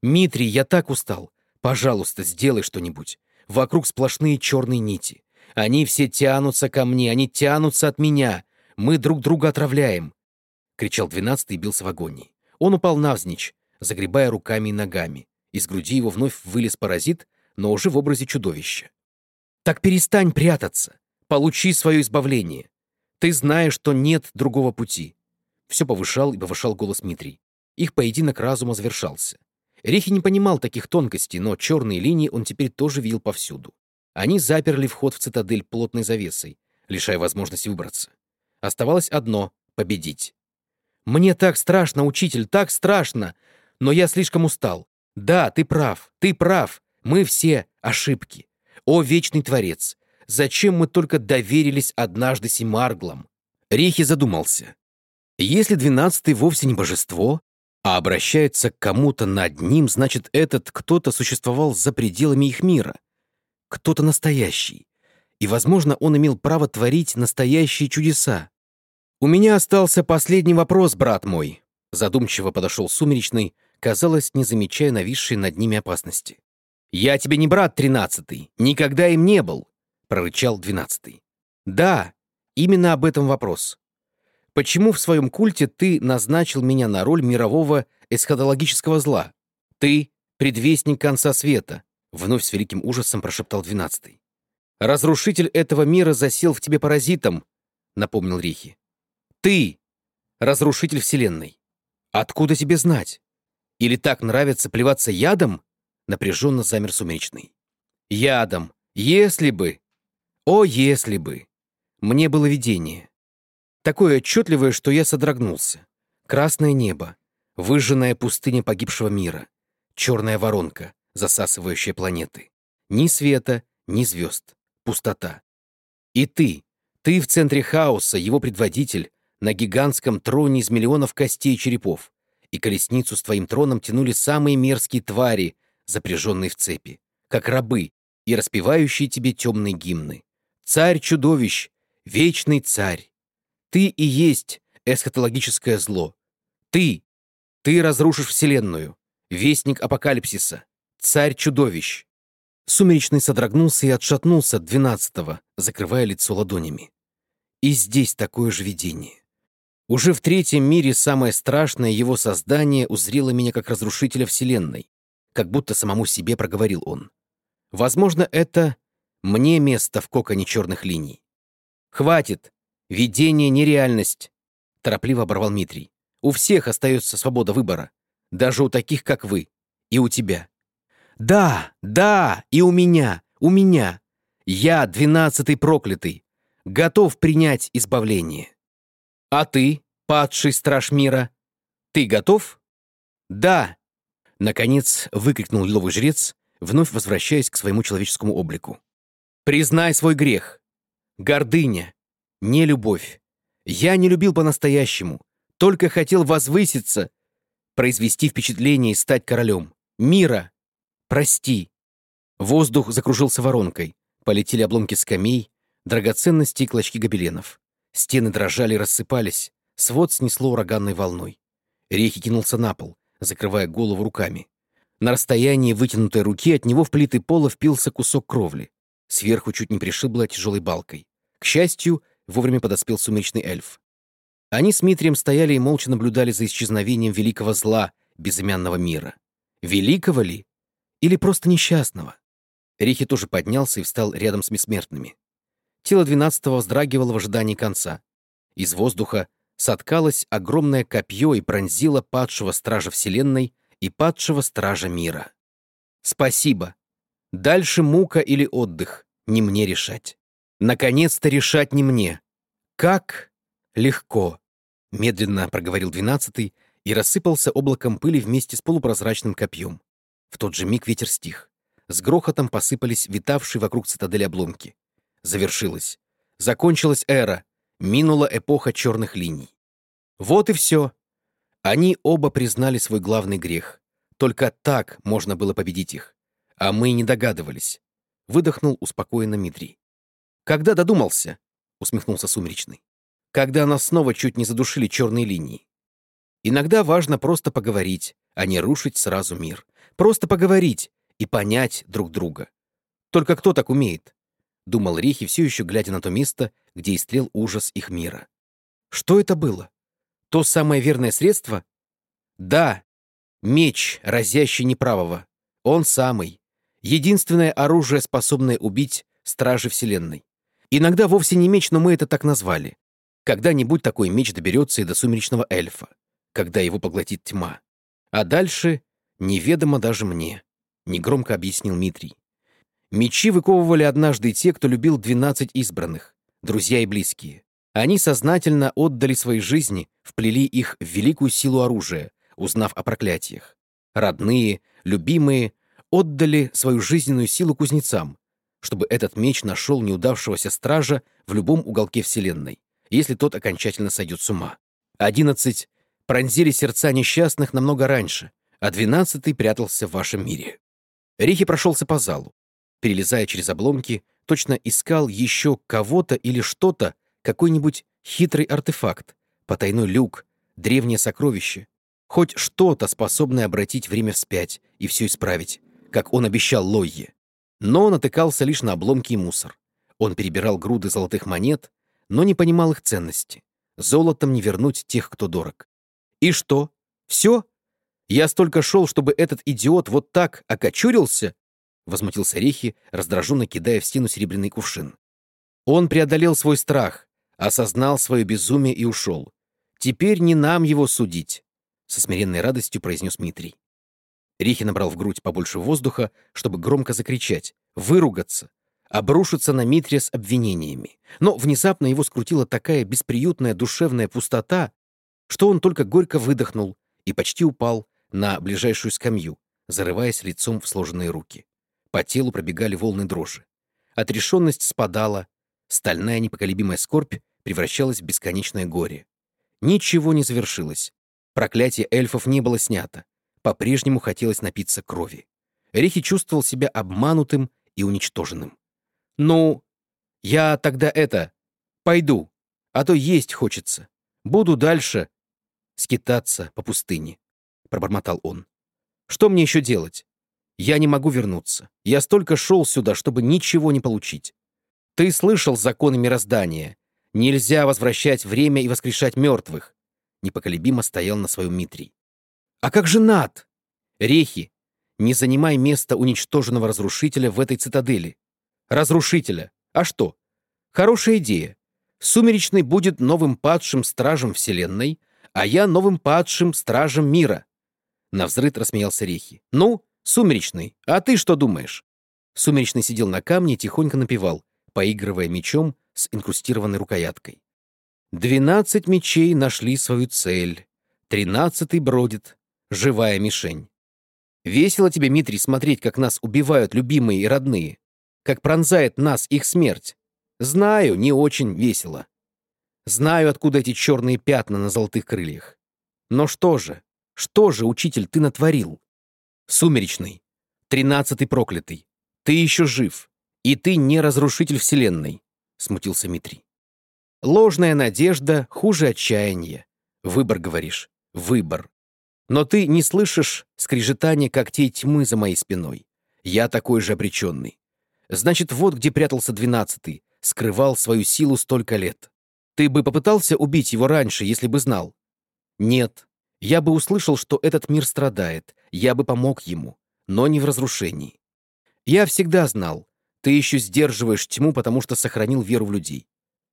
я так устал. Пожалуйста, сделай что-нибудь. Вокруг сплошные черные нити. Они все тянутся ко мне, они тянутся от меня. Мы друг друга отравляем», — кричал 12-й и бился в агонии. Он упал навзничь, загребая руками и ногами. Из груди его вновь вылез паразит, но уже в образе чудовища. «Так перестань прятаться. Получи свое избавление. Ты знаешь, что нет другого пути». Все повышал и повышал голос Митрий. Их поединок разума завершался. Рихи не понимал таких тонкостей, но черные линии он теперь тоже видел повсюду. Они заперли вход в цитадель плотной завесой, лишая возможности выбраться. Оставалось одно — победить. «Мне так страшно, учитель, так страшно! Но я слишком устал. Да, ты прав. Мы все ошибки. О, вечный Творец! Зачем мы только доверились однажды Симарглам?» Рихи задумался. Если 12-й вовсе не божество, а обращается к кому-то над ним, значит, этот кто-то существовал за пределами их мира. Кто-то настоящий. И, возможно, он имел право творить настоящие чудеса. «У меня остался последний вопрос, брат мой», — задумчиво подошел Сумеречный, казалось, не замечая нависшей над ними опасности. «Я тебе не брат 13-й, никогда им не был», — прорычал 12-й. «Да, именно об этом вопрос. Почему в своем культе ты назначил меня на роль мирового эсхатологического зла? Ты — предвестник конца света», — вновь с великим ужасом прошептал 12-й. «Разрушитель этого мира засел в тебе паразитом», — напомнил Рихи. «Ты — разрушитель вселенной. Откуда тебе знать? Или так нравится плеваться ядом?» — напряженно замер Сумеречный. «Ядом. Если бы. О, если бы. Мне было видение. Такое отчетливое, что я содрогнулся. Красное небо, выжженная пустыня погибшего мира, черная воронка, засасывающая планеты. Ни света, ни звезд. Пустота. И ты Ты в центре хаоса, его предводитель, на гигантском троне из миллионов костей и черепов, и колесницу с твоим троном тянули самые мерзкие твари, запряженные в цепи, как рабы и распевающие тебе темные гимны. Царь чудовищ, вечный царь. Ты и есть эсхатологическое зло. Ты разрушишь вселенную, вестник апокалипсиса, царь чудовищ. Сумеречный содрогнулся и отшатнулся от 12-го, закрывая лицо ладонями. И здесь такое же видение. Уже в третьем мире самое страшное его создание узрело меня как разрушителя вселенной, как будто самому себе проговорил он. Возможно, это мне место в коконе черных линий. «Хватит! Видение — нереальность!» — торопливо оборвал Митрий. «У всех остается свобода выбора. Даже у таких, как вы. И у тебя». «Да, да, и у меня, у меня. Я, 12-й проклятый, готов принять избавление. А ты, падший страж мира, ты готов?» «Да!» — наконец выкрикнул лиловый жрец, вновь возвращаясь к своему человеческому облику. «Признай свой грех. Гордыня, не любовь. Я не любил по-настоящему, только хотел возвыситься, произвести впечатление и стать королем. Мира! Прости!» Воздух закружился воронкой, полетели обломки скамей, драгоценности и клочки гобеленов. Стены дрожали и рассыпались, свод снесло ураганной волной. Рехи кинулся на пол, закрывая голову руками. На расстоянии вытянутой руки от него в плиты пола впился кусок кровли. Сверху чуть не пришибло тяжелой балкой. К счастью, вовремя подоспел сумеречный эльф. Они с Митрием стояли и молча наблюдали за исчезновением великого зла безымянного мира. Великого ли? Или просто несчастного? Рихи тоже поднялся и встал рядом с бессмертными. Тело 12-го вздрагивало в ожидании конца. Из воздуха соткалось огромное копье и пронзило падшего стража вселенной и падшего стража мира. «Спасибо. Дальше мука или отдых, не мне решать. Наконец-то решать не мне. Как? Легко», — медленно проговорил 12-й и рассыпался облаком пыли вместе с полупрозрачным копьем. В тот же миг ветер стих. С грохотом посыпались витавшие вокруг цитадели обломки. Завершилось. Закончилась эра. Минула эпоха черных линий. Вот и все. Они оба признали свой главный грех. Только так можно было победить их. А мы и не догадывались. Выдохнул успокоенно Митрий. «Когда додумался?» — усмехнулся Сумеречный. «Когда нас снова чуть не задушили черные линии. Иногда важно просто поговорить, а не рушить сразу мир. Просто поговорить и понять друг друга. Только кто так умеет?» — думал Рихи, все еще глядя на то место, где истлел ужас их мира. «Что это было? То самое верное средство?» «Да, меч, разящий неправого. Он самый. Единственное оружие, способное убить стражи Вселенной. Иногда вовсе не меч, но мы это так назвали. Когда-нибудь такой меч доберется и до сумеречного эльфа, когда его поглотит тьма. А дальше неведомо даже мне», — негромко объяснил Митрий. «Мечи выковывали однажды те, кто любил 12 избранных, друзья и близкие. Они сознательно отдали свои жизни, вплели их в великую силу оружия, узнав о проклятиях. Родные, любимые отдали свою жизненную силу кузнецам, чтобы этот меч нашел неудавшегося стража в любом уголке Вселенной, если тот окончательно сойдет с ума. 11 пронзили сердца несчастных намного раньше, а 12-й прятался в вашем мире». Рихи прошелся по залу, перелезая через обломки, точно искал еще кого-то или что-то, какой-нибудь хитрый артефакт, потайной люк, древнее сокровище, хоть что-то, способное обратить время вспять и все исправить, как он обещал Лойе. Но натыкался лишь на обломки и мусор. Он перебирал груды золотых монет, но не понимал их ценности. Золотом не вернуть тех, кто дорог. «И что? Все? Я столько шел, чтобы этот идиот вот так окочурился?» — возмутился Рихи, раздраженно кидая в стену серебряный кувшин. «Он преодолел свой страх, осознал свое безумие и ушел. Теперь не нам его судить», — со смиренной радостью произнес Митрий. Рихи набрал в грудь побольше воздуха, чтобы громко закричать, выругаться, обрушиться на Митрия с обвинениями. Но внезапно его скрутила такая бесприютная душевная пустота, что он только горько выдохнул и почти упал на ближайшую скамью, зарываясь лицом в сложенные руки. По телу пробегали волны дрожи. Отрешенность спадала, Стальная непоколебимая скорбь превращалась в бесконечное горе. Ничего не завершилось. Проклятие эльфов не было снято. По-прежнему хотелось напиться крови. Рихи чувствовал себя обманутым и уничтоженным. «Ну, я тогда пойду, а то есть хочется. Буду дальше скитаться по пустыне», — пробормотал он. «Что мне еще делать? Я не могу вернуться. Я столько шел сюда, чтобы ничего не получить. Ты слышал законы мироздания. Нельзя возвращать время и воскрешать мертвых», — непоколебимо стоял на своем Митрий. «А как же Нат? Рехи, не занимай место уничтоженного разрушителя в этой цитадели. Разрушителя. А что? Хорошая идея. Сумеречный будет новым падшим стражем Вселенной, а я новым падшим стражем мира». Навзрыд рассмеялся Рехи. «Ну, Сумеречный, а ты что думаешь?» Сумеречный сидел на камне и тихонько напевал, поигрывая мечом с инкрустированной рукояткой. 12 мечей нашли свою цель. 13-й бродит, живая мишень. Весело тебе, Митрий, смотреть, как нас убивают любимые и родные, как пронзает нас их смерть. Знаю, не очень весело. Знаю, откуда эти черные пятна на золотых крыльях. Но что же, учитель, ты натворил? Сумеречный, 13-й проклятый, ты еще жив, и ты не разрушитель вселенной, смутился Митрий. Ложная надежда хуже отчаяния. Выбор, говоришь, выбор. Но ты не слышишь скрежетания когтей тьмы за моей спиной. Я такой же обреченный. Значит, вот где прятался 12-й, скрывал свою силу столько лет. Ты бы попытался убить его раньше, если бы знал? Нет. Я бы услышал, что этот мир страдает, я бы помог ему, но не в разрушении. Я всегда знал, ты еще сдерживаешь тьму, потому что сохранил веру в людей.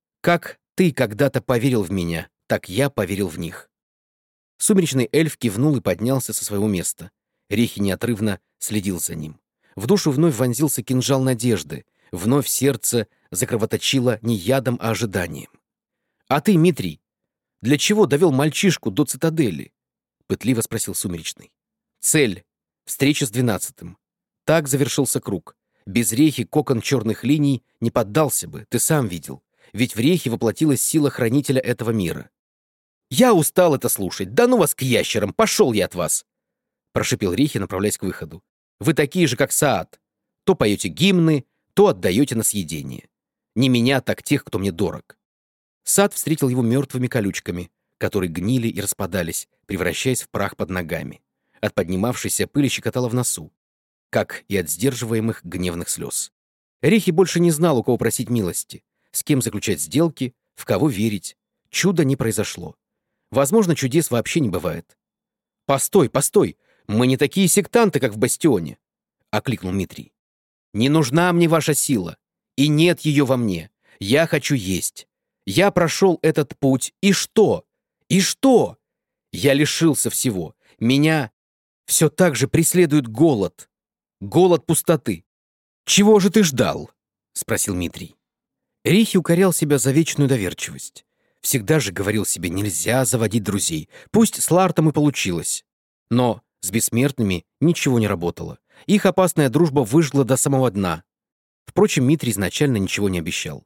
Как ты когда-то поверил в меня, так я поверил в них. Сумеречный эльф кивнул и поднялся со своего места. Рехи неотрывно следил за ним. В душу вновь вонзился кинжал надежды, вновь сердце закровоточило не ядом, а ожиданием. «А ты, Митрий, для чего довел мальчишку до цитадели?» — пытливо спросил Сумеречный. «Цель — встреча с 12-м. Так завершился круг. Без Рехи кокон черных линий не поддался бы, ты сам видел. Ведь в Рехе воплотилась сила хранителя этого мира». «Я устал это слушать. Да ну вас к ящерам, пошел я от вас!» — прошипел Рехи, направляясь к выходу. «Вы такие же, как Саад. То поете гимны, то отдаете на съедение. Не меня, так тех, кто мне дорог». Саад встретил его мертвыми колючками, которые гнили и распадались, превращаясь в прах под ногами. От поднимавшейся пыли щекотало в носу, как и от сдерживаемых гневных слез. Рехи больше не знал, у кого просить милости, с кем заключать сделки, в кого верить. Чуда не произошло. Возможно, чудес вообще не бывает. «Постой, постой! Мы не такие сектанты, как в Бастионе!» — окликнул Митрий. «Не нужна мне ваша сила, и нет ее во мне. Я хочу есть. Я прошел этот путь, и что? И что? Я лишился всего. Меня все так же преследует голод. Голод пустоты. Чего же ты ждал?» — спросил Митрий. Рихи укорял себя за вечную доверчивость. Всегда же говорил себе, нельзя заводить друзей. Пусть с Лартом и получилось. Но с бессмертными ничего не работало. Их опасная дружба выжгла до самого дна. Впрочем, Митрий изначально ничего не обещал.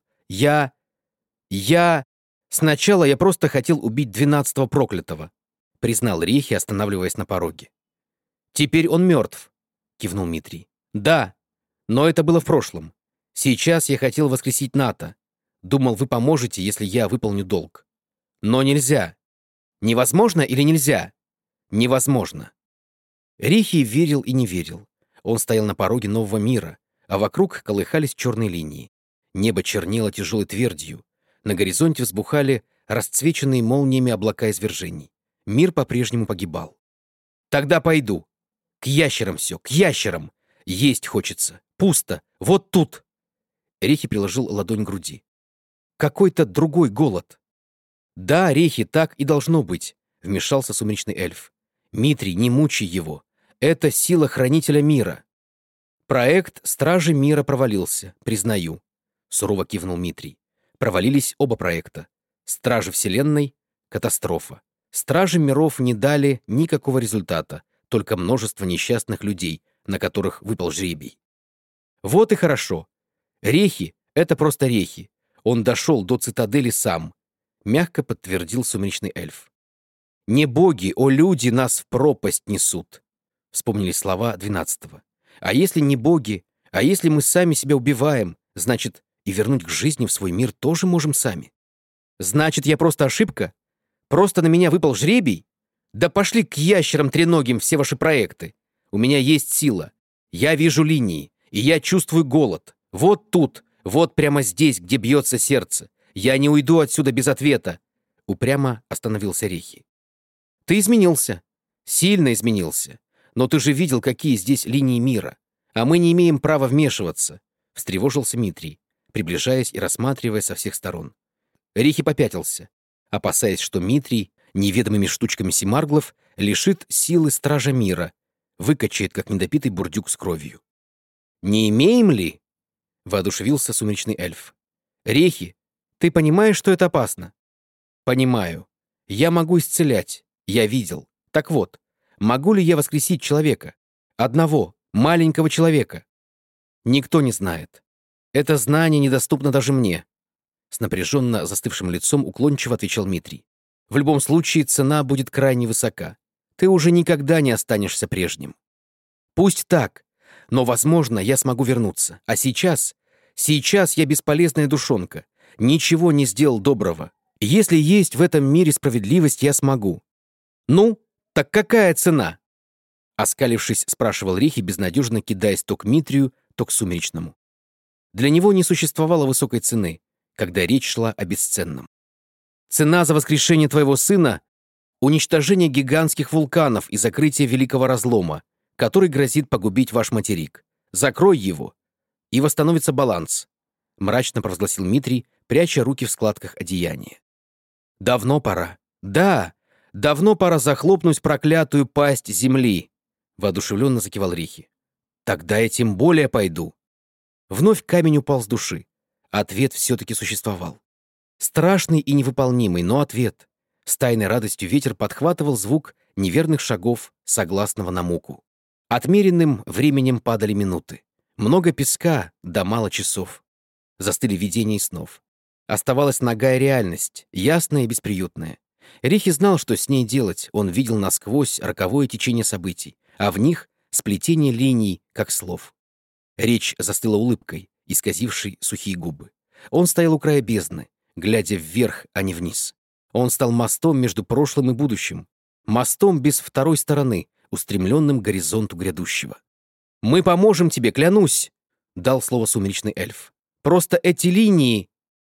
Сначала я просто хотел убить 12-го проклятого», — признал Рехи, останавливаясь на пороге. «Теперь он мертв», — кивнул Митрий. «Да, но это было в прошлом. Сейчас я хотел воскресить Ната. Думал, вы поможете, если я выполню долг. Но нельзя. Невозможно или нельзя? Невозможно». Рехи верил и не верил. Он стоял на пороге нового мира, а вокруг колыхались черные линии. Небо чернело тяжелой твердью. На горизонте взбухали расцвеченные молниями облака извержений. Мир по-прежнему погибал. «Тогда пойду. К ящерам все, к ящерам. Есть хочется. Пусто. Вот тут». Рехи приложил ладонь к груди. «Какой-то другой голод». «Да, Рехи, так и должно быть», — вмешался сумеречный эльф. «Митрий, не мучай его. Это сила хранителя мира». «Проект Стражи мира провалился, признаю», — сурово кивнул Митрий. Провалились оба проекта. Стражи Вселенной — катастрофа. Стражи миров не дали никакого результата, только множество несчастных людей, на которых выпал жребий. Вот и хорошо. Рехи — это просто Рехи. Он дошел до цитадели сам, мягко подтвердил сумеречный эльф. «Не боги, о люди нас в пропасть несут», — вспомнили слова 12-го. «А если не боги, а если мы сами себя убиваем, значит, и вернуть к жизни в свой мир тоже можем сами. Значит, я просто ошибка? Просто на меня выпал жребий? Да пошли к ящерам треногим все ваши проекты. У меня есть сила. Я вижу линии, и я чувствую голод. Вот тут, вот прямо здесь, где бьется сердце. Я не уйду отсюда без ответа». Упрямо остановился Рихи. «Ты изменился. Сильно изменился. Но ты же видел, какие здесь линии мира. А мы не имеем права вмешиваться», — встревожился Митрий, приближаясь и рассматривая со всех сторон. Рихи попятился, опасаясь, что Митрий неведомыми штучками симарглов лишит силы стража мира, выкачает, как недопитый бурдюк с кровью. «Не имеем ли?» — воодушевился сумеречный эльф. «Рихи, ты понимаешь, что это опасно?» «Понимаю. Я могу исцелять. Я видел. Так вот, могу ли я воскресить человека? Одного, маленького человека?» «Никто не знает. Это знание недоступно даже мне», — с напряженно застывшим лицом уклончиво отвечал Митрий. «В любом случае цена будет крайне высока. Ты уже никогда не останешься прежним. Пусть так, но, возможно, я смогу вернуться. А сейчас я бесполезная душонка. Ничего не сделал доброго. Если есть в этом мире справедливость, я смогу. Ну, так какая цена?» Оскалившись, спрашивал Рихи, безнадежно кидаясь то к Митрию, то к Сумеречному. Для него не существовало высокой цены, когда речь шла о бесценном. «Цена за воскрешение твоего сына — уничтожение гигантских вулканов и закрытие великого разлома, который грозит погубить ваш материк. Закрой его, и восстановится баланс», — мрачно провозгласил Митрий, пряча руки в складках одеяния. «Давно пора. Да, давно пора захлопнуть проклятую пасть земли», — воодушевленно закивал Рихи. «Тогда я тем более пойду». Вновь камень упал с души. Ответ все-таки существовал. Страшный и невыполнимый, но ответ. С тайной радостью ветер подхватывал звук неверных шагов согласного на муку. Отмеренным временем падали минуты. Много песка, да мало часов. Застыли видения и снов. Оставалась нагая реальность, ясная и бесприютная. Рихи знал, что с ней делать, он видел насквозь роковое течение событий, а в них сплетение линий, как слов. Речь застыла улыбкой, исказившей сухие губы. Он стоял у края бездны, глядя вверх, а не вниз. Он стал мостом между прошлым и будущим, мостом без второй стороны, устремленным к горизонту грядущего. «Мы поможем тебе, клянусь!» — дал слово сумеречный эльф. «Просто эти линии...»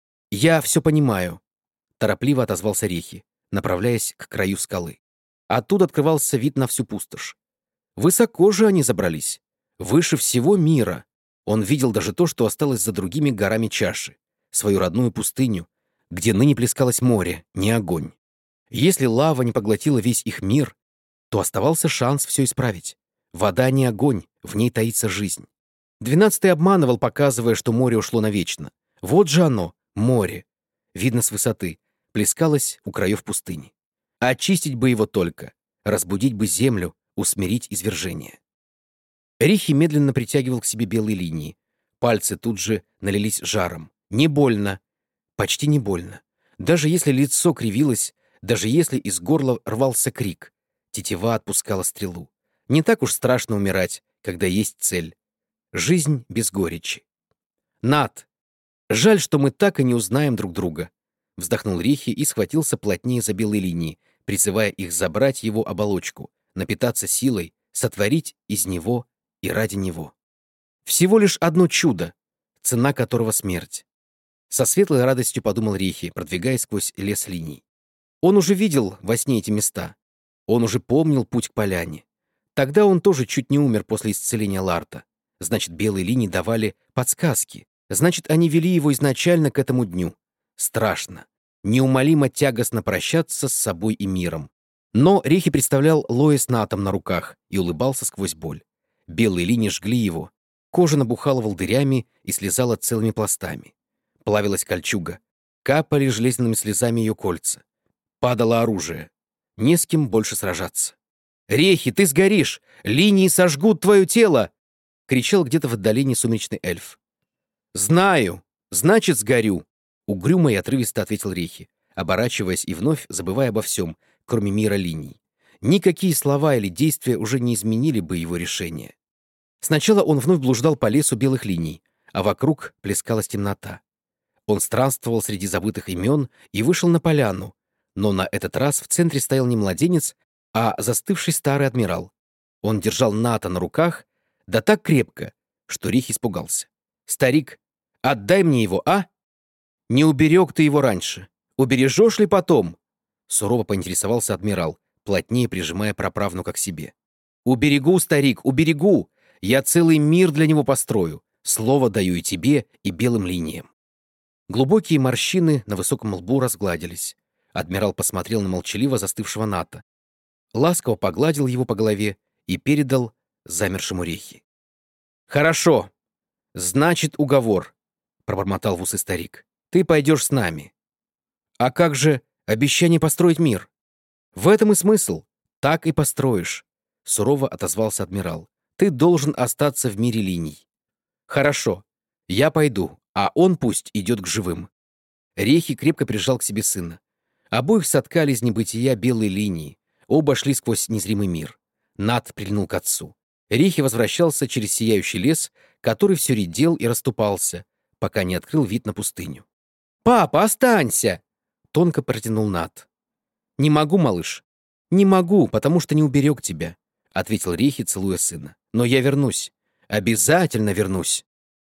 «Я все понимаю», — торопливо отозвался Рихи, направляясь к краю скалы. Оттуда открывался вид на всю пустошь. Высоко же они забрались. Выше всего мира. Он видел даже то, что осталось за другими горами чаши, свою родную пустыню, где ныне плескалось море, не огонь. Если лава не поглотила весь их мир, то оставался шанс все исправить. Вода не огонь, в ней таится жизнь. 12-й обманывал, показывая, что море ушло навечно. Вот же оно, море. Видно с высоты, плескалось у краев пустыни. Очистить бы его только, разбудить бы землю, усмирить извержение. Рихи медленно притягивал к себе белые линии. Пальцы тут же налились жаром. Не больно. Почти не больно. Даже если лицо кривилось, даже если из горла рвался крик, тетива отпускала стрелу. Не так уж страшно умирать, когда есть цель. Жизнь без горечи. «Над! Жаль, что мы так и не узнаем друг друга», — вздохнул Рихи и схватился плотнее за белые линии, призывая их забрать его оболочку, напитаться силой, сотворить из него и ради него. Всего лишь одно чудо, цена которого смерть. Со светлой радостью подумал Рихи, продвигаясь сквозь лес линий. Он уже видел во сне эти места. Он уже помнил путь к поляне. Тогда он тоже чуть не умер после исцеления Ларта. Значит, белые линии давали подсказки. Значит, они вели его изначально к этому дню. Страшно. Неумолимо тягостно прощаться с собой и миром. Но Рихи представлял Лоис Натом на руках и улыбался сквозь боль. Белые линии жгли его. Кожа набухала волдырями и слезала целыми пластами. Плавилась кольчуга. Капали железными слезами ее кольца. Падало оружие. Не с кем больше сражаться. «Рехи, ты сгоришь! Линии сожгут твое тело!» — кричал где-то в отдалении сумеречный эльф. «Знаю! Значит, сгорю!» — Угрюмо и отрывисто ответил Рехи, оборачиваясь и вновь забывая обо всем, кроме мира линий. Никакие слова или действия уже не изменили бы его решение. Сначала он вновь блуждал по лесу белых линий, а вокруг плескалась темнота. Он странствовал среди забытых имен и вышел на поляну, но на этот раз в центре стоял не младенец, а застывший старый адмирал. Он держал Ната на руках, да так крепко, что Рихи испугался. «Старик, отдай мне его, а? Не уберег ты его раньше. Убережешь ли потом?» Сурово поинтересовался адмирал, плотнее прижимая праправнука к себе. «Уберегу, старик, уберегу! Я целый мир для него построю. Слово даю и тебе, и белым линиям». Глубокие морщины на высоком лбу разгладились. Адмирал посмотрел на молчаливо застывшего Ната, ласково погладил его по голове и передал замершему Рехи. «Хорошо. Значит, уговор», — пробормотал в усы старик. «Ты пойдешь с нами». «А как же обещание построить мир?» «В этом и смысл. Так и построишь», — сурово отозвался адмирал. «Ты должен остаться в мире линий». «Хорошо. Я пойду, а он пусть идет к живым». Рехи крепко прижал к себе сына. Обоих соткали из небытия белые линии. Оба шли сквозь незримый мир. Нат прильнул к отцу. Рехи возвращался через сияющий лес, который все редел и расступался, пока не открыл вид на пустыню. «Папа, останься!» — тонко протянул Нат. «Не могу, малыш. Не могу, потому что не уберег тебя», — ответил Рехи, целуя сына. «Но я вернусь. Обязательно вернусь».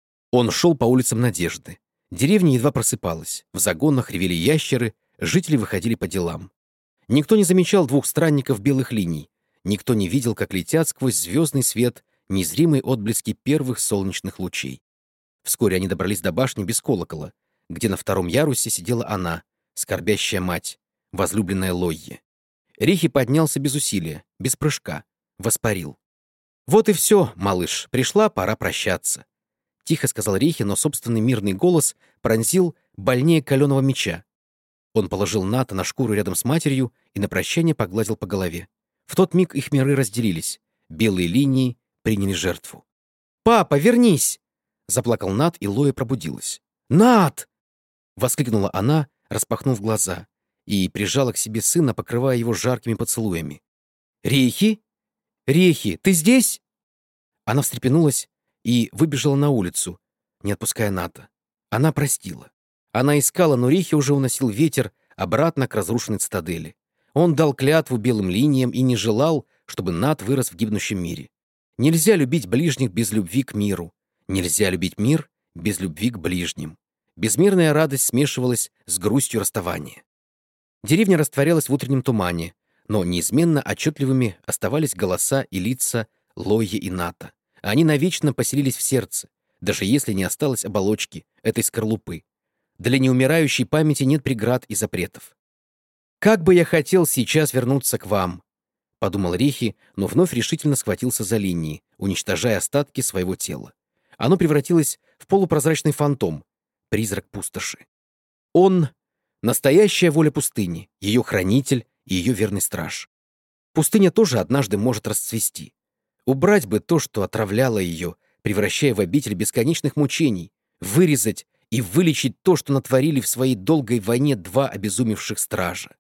Он шел по улицам Надежды. Деревня едва просыпалась. В загонах ревели ящеры, жители выходили по делам. Никто не замечал двух странников белых линий. Никто не видел, как летят сквозь звездный свет незримые отблески первых солнечных лучей. Вскоре они добрались до башни без колокола, где на втором ярусе сидела она, скорбящая мать, возлюбленная Лойе. Рихи поднялся без усилия, без прыжка, воспарил. «Вот и все, малыш, пришла пора прощаться», — тихо сказал Рихи, но собственный мирный голос пронзил больнее каленого меча. Он положил Ната на шкуру рядом с матерью и на прощание погладил по голове. В тот миг их миры разделились. Белые линии приняли жертву. «Папа, вернись!» — заплакал Нат, и Лоя пробудилась. «Нат!» — воскликнула она, распахнув глаза, и прижала к себе сына, покрывая его жаркими поцелуями. «Рехи? Рехи, ты здесь?» Она встрепенулась и выбежала на улицу, не отпуская Ната. Она простила. Она искала, но Рехи уже уносил ветер обратно к разрушенной цитадели. Он дал клятву белым линиям и не желал, чтобы Нат вырос в гибнущем мире. Нельзя любить ближних без любви к миру. Нельзя любить мир без любви к ближним. Безмерная радость смешивалась с грустью расставания. Деревня растворялась в утреннем тумане, но неизменно отчетливыми оставались голоса и лица Лойи и Ната. Они навечно поселились в сердце, даже если не осталось оболочки этой скорлупы. Для неумирающей памяти нет преград и запретов. «Как бы я хотел сейчас вернуться к вам», — подумал Рехи, но вновь решительно схватился за линии, уничтожая остатки своего тела. Оно превратилось в полупрозрачный фантом, призрак пустоши. Он — настоящая воля пустыни, ее хранитель и ее верный страж. Пустыня тоже однажды может расцвести. Убрать бы то, что отравляло ее, превращая в обитель бесконечных мучений, вырезать и вылечить то, что натворили в своей долгой войне два обезумевших стража.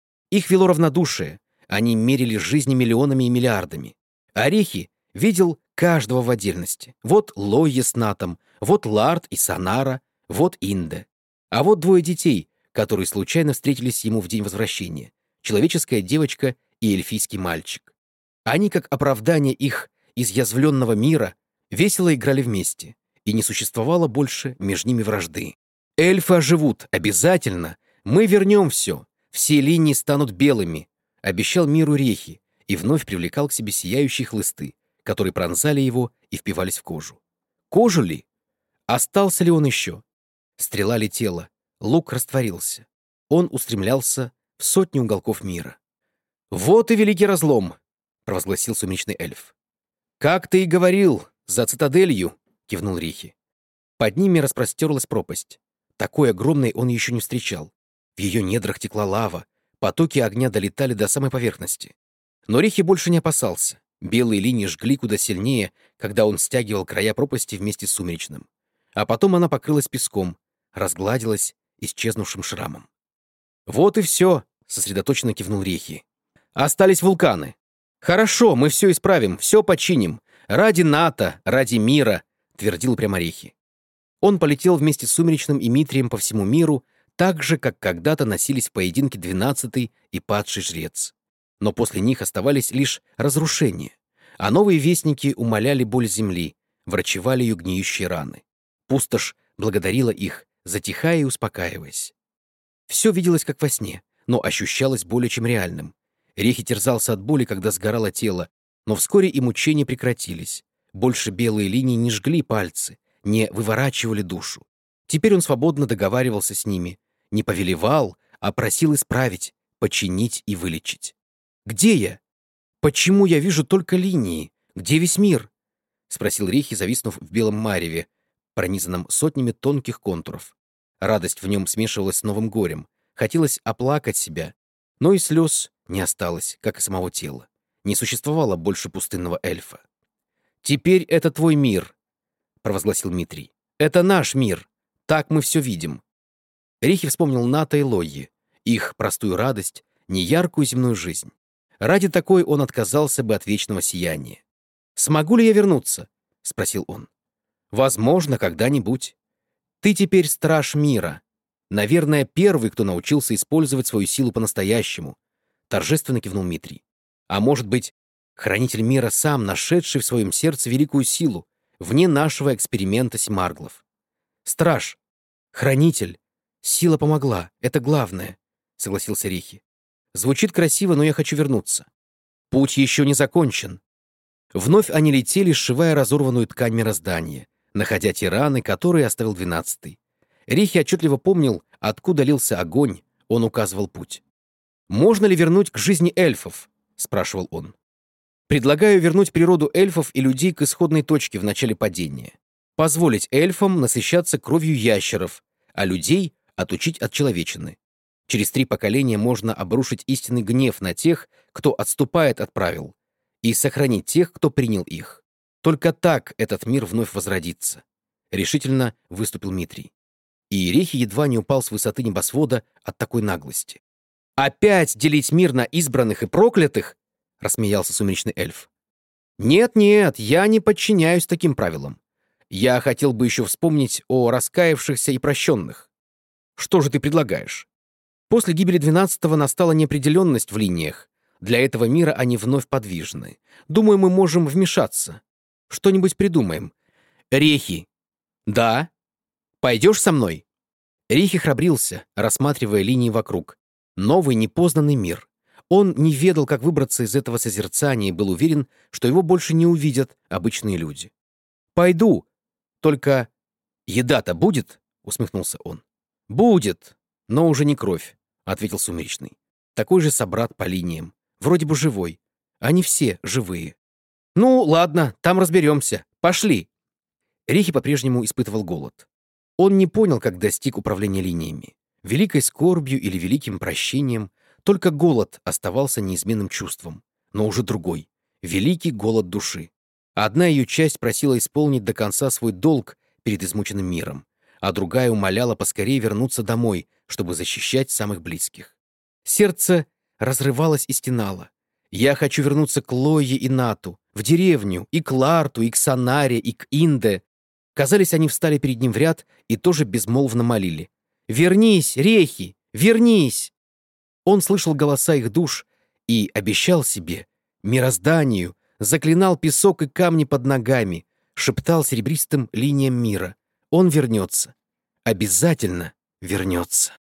Их вело равнодушие, они мерили жизни миллионами и миллиардами. Орехи видел каждого в отдельности. Вот Лойе с Натом, вот Лард и Санара, вот Инде. А вот двое детей, которые случайно встретились ему в день возвращения. Человеческая девочка и эльфийский мальчик. Они, как оправдание их изъязвленного мира, весело играли вместе, и не существовало больше между ними вражды. «Эльфы оживут, обязательно! Мы вернем все! Все линии станут белыми!» — обещал миру Рехи и вновь привлекал к себе сияющие хлысты, которые пронзали его и впивались в кожу. Кожу ли? Остался ли он еще? Стрела летела, лук растворился. Он устремлялся в сотни уголков мира. «Вот и великий разлом!» — провозгласил сумеречный эльф. «Как ты и говорил, за цитаделью!» — кивнул Рихи. Под ними распростерлась пропасть. Такой огромной он еще не встречал. В ее недрах текла лава, потоки огня долетали до самой поверхности. Но Рихи больше не опасался. Белые линии жгли куда сильнее, когда он стягивал края пропасти вместе с сумеречным. А потом она покрылась песком, разгладилась исчезнувшим шрамом. «Вот и все», — сосредоточенно кивнул Рехи. «Остались вулканы. Хорошо, мы все исправим, все починим. Ради НАТО, ради мира», — твердил прямо Рехи. Он полетел вместе с Сумеречным и Митрием по всему миру, так же, как когда-то носились в поединке 12-й и падший жрец. Но после них оставались лишь разрушения, а новые вестники умаляли боль земли, врачевали ее гниющие раны. Пустошь благодарила их, затихая и успокаиваясь. Все виделось как во сне, но ощущалось более чем реальным. Рехи терзался от боли, когда сгорало тело, но вскоре и мучения прекратились. Больше белые линии не жгли пальцы, не выворачивали душу. Теперь он свободно договаривался с ними, не повелевал, а просил исправить, починить и вылечить. «Где я? Почему я вижу только линии? Где весь мир?» — спросил Рехи, зависнув в белом мареве, пронизанном сотнями тонких контуров. Радость в нем смешивалась с новым горем. Хотелось оплакать себя, но и слез не осталось, как и самого тела. Не существовало больше пустынного эльфа. «Теперь это твой мир», — провозгласил Митрий. «Это наш мир. Так мы все видим». Рехи вспомнил Ната и Лойи, их простую радость, неяркую земную жизнь. Ради такой он отказался бы от вечного сияния. «Смогу ли я вернуться?» — спросил он. «Возможно, когда-нибудь. Ты теперь страж мира. Наверное, первый, кто научился использовать свою силу по-настоящему», — торжественно кивнул Митрий. «А может быть, хранитель мира сам, нашедший в своем сердце великую силу, вне нашего эксперимента Семарглов. Страж, хранитель, сила помогла, это главное», — согласился Рехи. «Звучит красиво, но я хочу вернуться. Путь еще не закончен». Вновь они летели, сшивая разорванную ткань мироздания, находя те раны, которые оставил 12-й. Рехи отчетливо помнил, откуда лился огонь, он указывал путь. «Можно ли вернуть к жизни эльфов?» — спрашивал он. «Предлагаю вернуть природу эльфов и людей к исходной точке в начале падения. Позволить эльфам насыщаться кровью ящеров, а людей отучить от человечины. Через 3 поколения можно обрушить истинный гнев на тех, кто отступает от правил, и сохранить тех, кто принял их. Только так этот мир вновь возродится», — решительно выступил Митрий. И Рехи едва не упал с высоты небосвода от такой наглости. «Опять делить мир на избранных и проклятых?» — рассмеялся сумеречный эльф. «Нет-нет, я не подчиняюсь таким правилам. Я хотел бы еще вспомнить о раскаявшихся и прощенных. Что же ты предлагаешь? После гибели 12-го настала неопределенность в линиях. Для этого мира они вновь подвижны. Думаю, мы можем вмешаться. Что-нибудь придумаем. Рехи. Да? Пойдешь со мной?» Рехи храбрился, рассматривая линии вокруг. Новый непознанный мир. Он не ведал, как выбраться из этого созерцания, и был уверен, что его больше не увидят обычные люди. «Пойду. Только еда-то будет?» — усмехнулся он. «Будет, но уже не кровь», — ответил Сумеречный. «Такой же собрат по линиям. Вроде бы живой. Они все живые». «Ну, ладно, там разберемся. Пошли». Рехи по-прежнему испытывал голод. Он не понял, как достиг управления линиями. Великой скорбью или великим прощением. Только голод оставался неизменным чувством, но уже другой. Великий голод души. Одна ее часть просила исполнить до конца свой долг перед измученным миром, а другая умоляла поскорее вернуться домой, чтобы защищать самых близких. Сердце разрывалось и стенало. «Я хочу вернуться к Лойе и Нату, в деревню, и к Ларту, и к Санаре, и к Инде». Казались, они встали перед ним в ряд и тоже безмолвно молили. «Вернись, Рехи, вернись!» Он слышал голоса их душ и обещал себе, мирозданию, заклинал песок и камни под ногами, шептал серебристым линиям мира. Он вернется. Обязательно вернется.